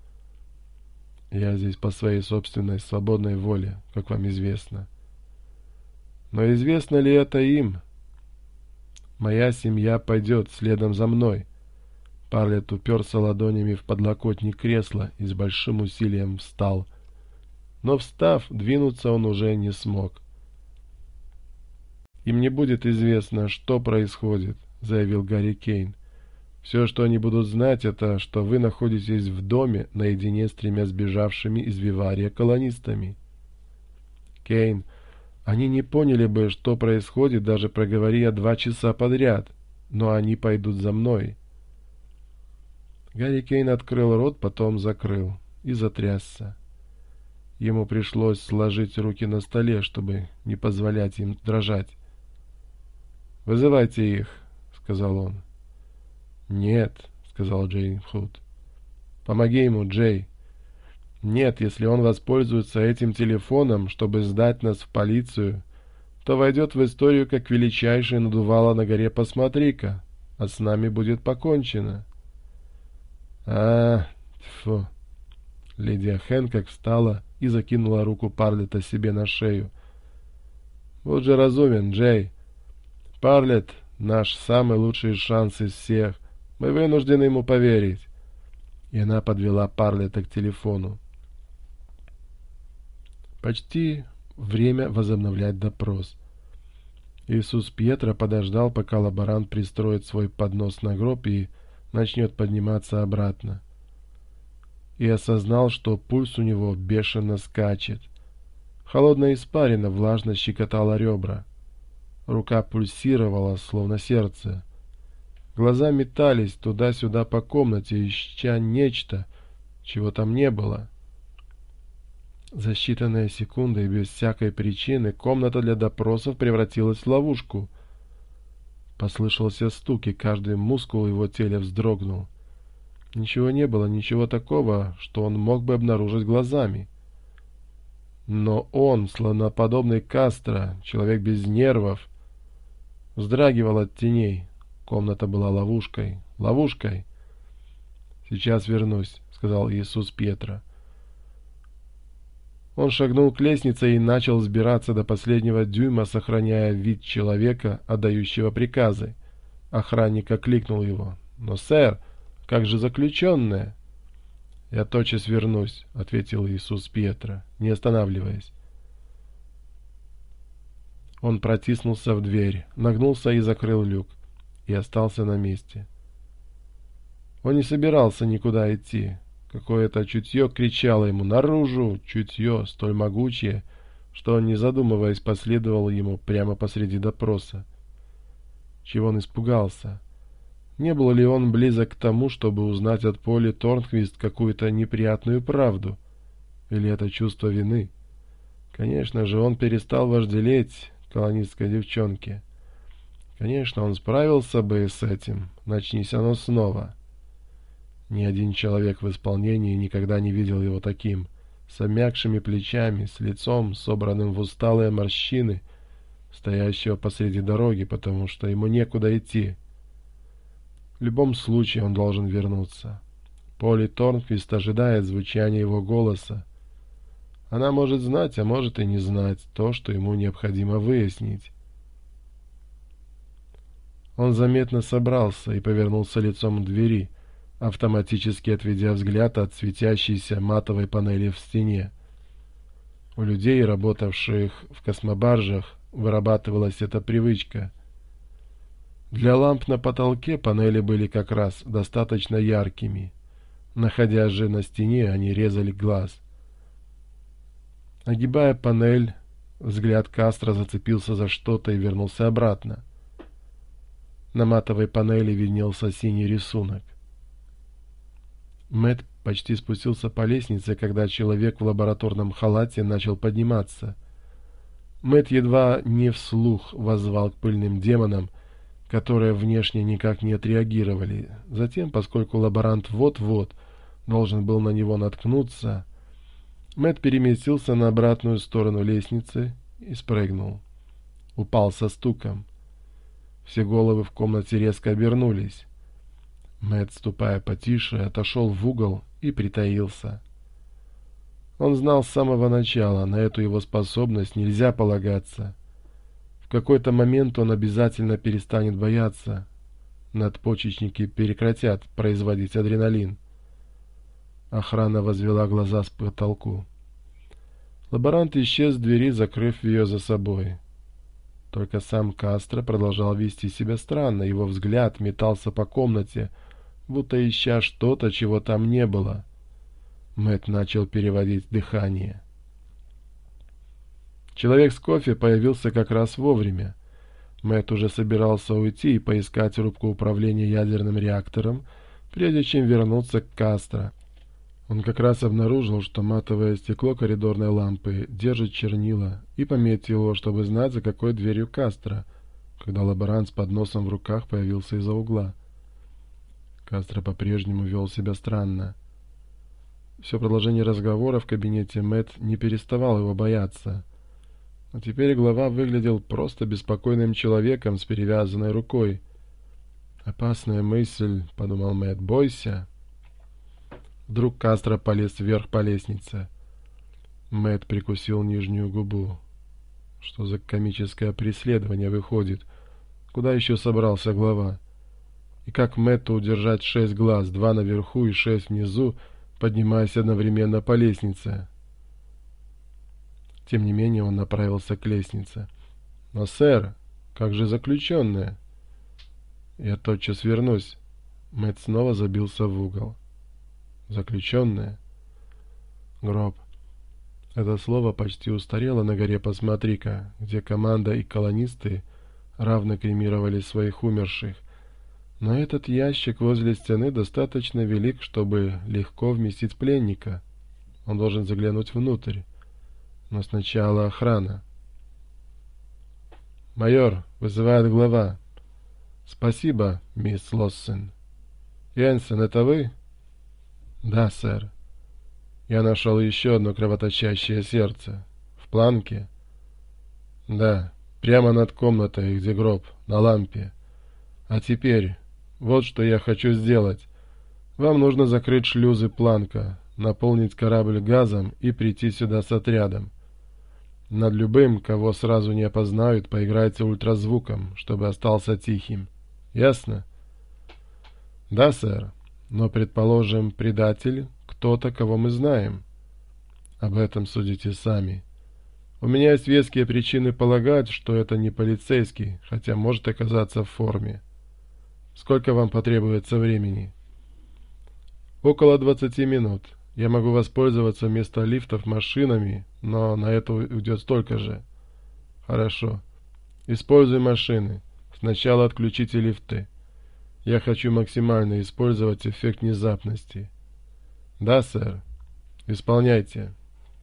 «Я здесь по своей собственной свободной воле, как вам известно». «Но известно ли это им? Моя семья пойдет следом за мной». Парлетт уперся ладонями в подлокотник кресла и с большим усилием встал. Но, встав, двинуться он уже не смог. «Им не будет известно, что происходит», — заявил Гарри Кейн. «Все, что они будут знать, это, что вы находитесь в доме наедине с тремя сбежавшими из Вивария колонистами». «Кейн, они не поняли бы, что происходит, даже проговоря два часа подряд, но они пойдут за мной». Гарри Кейн открыл рот, потом закрыл и затрясся. Ему пришлось сложить руки на столе, чтобы не позволять им дрожать. «Вызывайте их», — сказал он. «Нет», — сказал Джей Худ. «Помоги ему, Джей». «Нет, если он воспользуется этим телефоном, чтобы сдать нас в полицию, то войдет в историю как величайшее надувало на горе «Посмотри-ка», а с нами будет покончено». «А, тьфу». Лидия Хэнкок встала и закинула руку Парлетта себе на шею. «Вот же разумен, Джей. Парлетт — наш самый лучший шанс из всех. Мы вынуждены ему поверить». И она подвела Парлетта к телефону. Почти время возобновлять допрос. Иисус Пьетро подождал, пока лаборант пристроит свой поднос на гроб и начнет подниматься обратно. И осознал, что пульс у него бешено скачет. Холодная испарина влажно щекотала ребра. Рука пульсировала, словно сердце. Глаза метались туда-сюда по комнате, ища нечто, чего там не было. За считанные секунды и без всякой причины комната для допросов превратилась в ловушку. Послышался стук, и каждый мускул его тела вздрогнул. Ничего не было, ничего такого, что он мог бы обнаружить глазами. Но он, слоноподобный Кастро, человек без нервов, вздрагивал от теней. Комната была ловушкой, ловушкой. «Сейчас вернусь», — сказал Иисус Пьетро. Он шагнул к лестнице и начал взбираться до последнего дюйма, сохраняя вид человека, отдающего приказы. Охранник окликнул его. «Но, сэр, как же заключенные?» «Я тотчас вернусь», — ответил Иисус Пьетро, не останавливаясь. Он протиснулся в дверь, нагнулся и закрыл люк, и остался на месте. Он не собирался никуда идти. Какое-то чутье кричало ему «Наружу!» Чутье, столь могучее, что он, не задумываясь, последовал ему прямо посреди допроса. Чего он испугался? Не был ли он близок к тому, чтобы узнать от Поли Торнквист какую-то неприятную правду? Или это чувство вины? Конечно же, он перестал вожделеть колонистской девчонке. Конечно, он справился бы с этим, начнись оно снова. Ни один человек в исполнении никогда не видел его таким, с обмякшими плечами, с лицом, собранным в усталые морщины, стоящего посреди дороги, потому что ему некуда идти. В любом случае он должен вернуться. Поли Торнквист ожидает звучания его голоса. Она может знать, а может и не знать то, что ему необходимо выяснить. Он заметно собрался и повернулся лицом к двери, автоматически отведя взгляд от светящейся матовой панели в стене. У людей, работавших в космобаржах, вырабатывалась эта привычка. Для ламп на потолке панели были как раз достаточно яркими. Находясь же на стене, они резали глаз. Огибая панель, взгляд Кастро зацепился за что-то и вернулся обратно. На матовой панели виднелся синий рисунок. Мэтт почти спустился по лестнице, когда человек в лабораторном халате начал подниматься. Мэтт едва не вслух воззвал к пыльным демонам, которые внешне никак не отреагировали. Затем, поскольку лаборант вот-вот должен был на него наткнуться, Мэтт переместился на обратную сторону лестницы и спрыгнул. Упал со стуком. Все головы в комнате резко обернулись. Мэтт, ступая потише, отошел в угол и притаился. Он знал с самого начала, на эту его способность нельзя полагаться. В какой-то момент он обязательно перестанет бояться. Надпочечники прекратят производить адреналин. Охрана возвела глаза с потолку. Лаборант исчез в двери, закрыв ее за собой. Только сам Кастро продолжал вести себя странно. Его взгляд метался по комнате, будто ища что-то, чего там не было. Мэтт начал переводить дыхание. Человек с кофе появился как раз вовремя. Мэтт уже собирался уйти и поискать рубку управления ядерным реактором, прежде чем вернуться к Кастро. Он как раз обнаружил, что матовое стекло коридорной лампы держит чернила, и пометил его, чтобы знать, за какой дверью Кастро, когда лаборант с подносом в руках появился из-за угла. Кастро по-прежнему вел себя странно. Все продолжение разговора в кабинете Мэтт не переставал его бояться. А теперь глава выглядел просто беспокойным человеком с перевязанной рукой. «Опасная мысль», — подумал Мэтт, — «бойся». Вдруг Кастро полез вверх по лестнице. Мэтт прикусил нижнюю губу. Что за комическое преследование выходит? Куда еще собрался глава? И как Мэтту удержать шесть глаз, два наверху и шесть внизу, поднимаясь одновременно по лестнице? Тем не менее он направился к лестнице. «Но, сэр, как же заключенные?» «Я тотчас вернусь». Мэтт снова забился в угол. «Заключенные?» «Гроб». Это слово почти устарело на горе «Посмотри-ка», где команда и колонисты равно кремировали своих умерших. Но этот ящик возле стены достаточно велик, чтобы легко вместить пленника. Он должен заглянуть внутрь. Но сначала охрана. «Майор, вызывает глава». «Спасибо, мисс Лоссен». «Янсен, это вы?» «Да, сэр». «Я нашел еще одно кровоточащее сердце. В планке?» «Да, прямо над комнатой, где гроб, на лампе. А теперь, вот что я хочу сделать. Вам нужно закрыть шлюзы Планка, наполнить корабль газом и прийти сюда с отрядом. Над любым, кого сразу не опознают, поиграйте ультразвуком, чтобы остался тихим. Ясно?» «Да, сэр. Но, предположим, предатель — кто-то, кого мы знаем. Об этом судите сами. У меня есть веские причины полагать, что это не полицейский, хотя может оказаться в форме. Сколько вам потребуется времени? Около двадцати минут. Я могу воспользоваться вместо лифтов машинами, но на это уйдет столько же. Хорошо. Используй машины. Сначала отключите лифты. Я хочу максимально использовать эффект внезапности. Да, сэр. Исполняйте.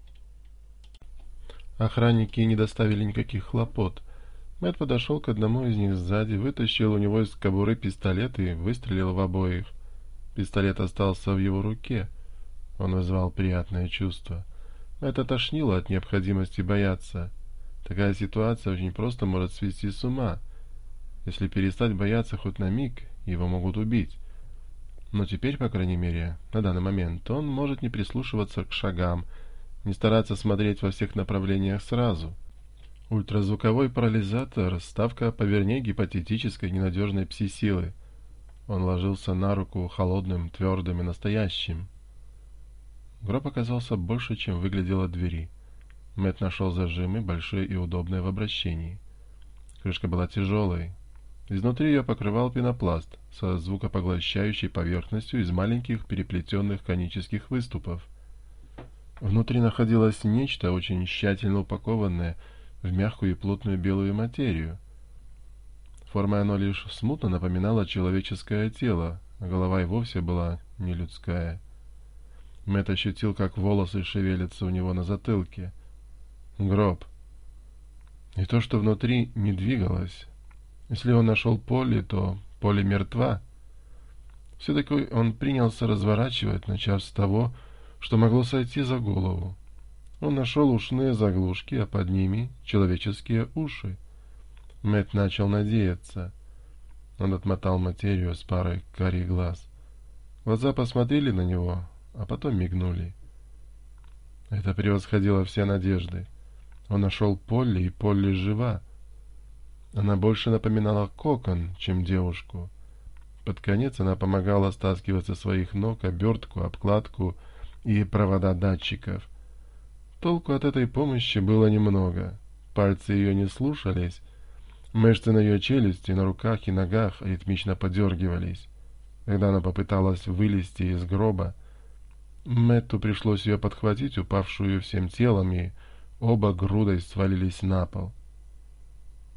Охранники не доставили никаких хлопот. Мэтт подошел к одному из них сзади, вытащил у него из кобуры пистолет и выстрелил в обоих. Пистолет остался в его руке. Он вызывал приятное чувство. Мэтта тошнило от необходимости бояться. Такая ситуация очень просто может свести с ума. Если перестать бояться хоть на миг, его могут убить. Но теперь, по крайней мере, на данный момент, он может не прислушиваться к шагам, не стараться смотреть во всех направлениях сразу. Ультразвуковой парализатор — ставка повернее гипотетической ненадежной пси-силы. Он ложился на руку холодным, твердым и настоящим. Гроб оказался больше, чем выглядел от двери. Мэтт нашел зажимы, большие и удобные в обращении. Крышка была тяжелой. Изнутри ее покрывал пенопласт со звукопоглощающей поверхностью из маленьких переплетенных конических выступов. Внутри находилось нечто, очень тщательно упакованное в мягкую и плотную белую материю. Формой оно лишь смутно напоминало человеческое тело, а голова и вовсе была не людская. Мэтт ощутил, как волосы шевелятся у него на затылке. Гроб. И то, что внутри, не двигалось. Если он нашел Полли, то Полли мертва. Все-таки он принялся разворачивать, начав с того, что могло сойти за голову. Он нашел ушные заглушки, а под ними человеческие уши. Мэтт начал надеяться. Он отмотал материю с парой карих глаз. Глаза посмотрели на него, а потом мигнули. Это превосходило все надежды. Он нашел Полли, и Полли жива. Она больше напоминала кокон, чем девушку. Под конец она помогала стаскивать со своих ног обертку, обкладку и провода датчиков. Толку от этой помощи было немного. Пальцы ее не слушались. Мышцы на ее челюсти, на руках и ногах ритмично подергивались. Когда она попыталась вылезти из гроба, Мэтту пришлось ее подхватить, упавшую всем телом, и оба грудой свалились на пол.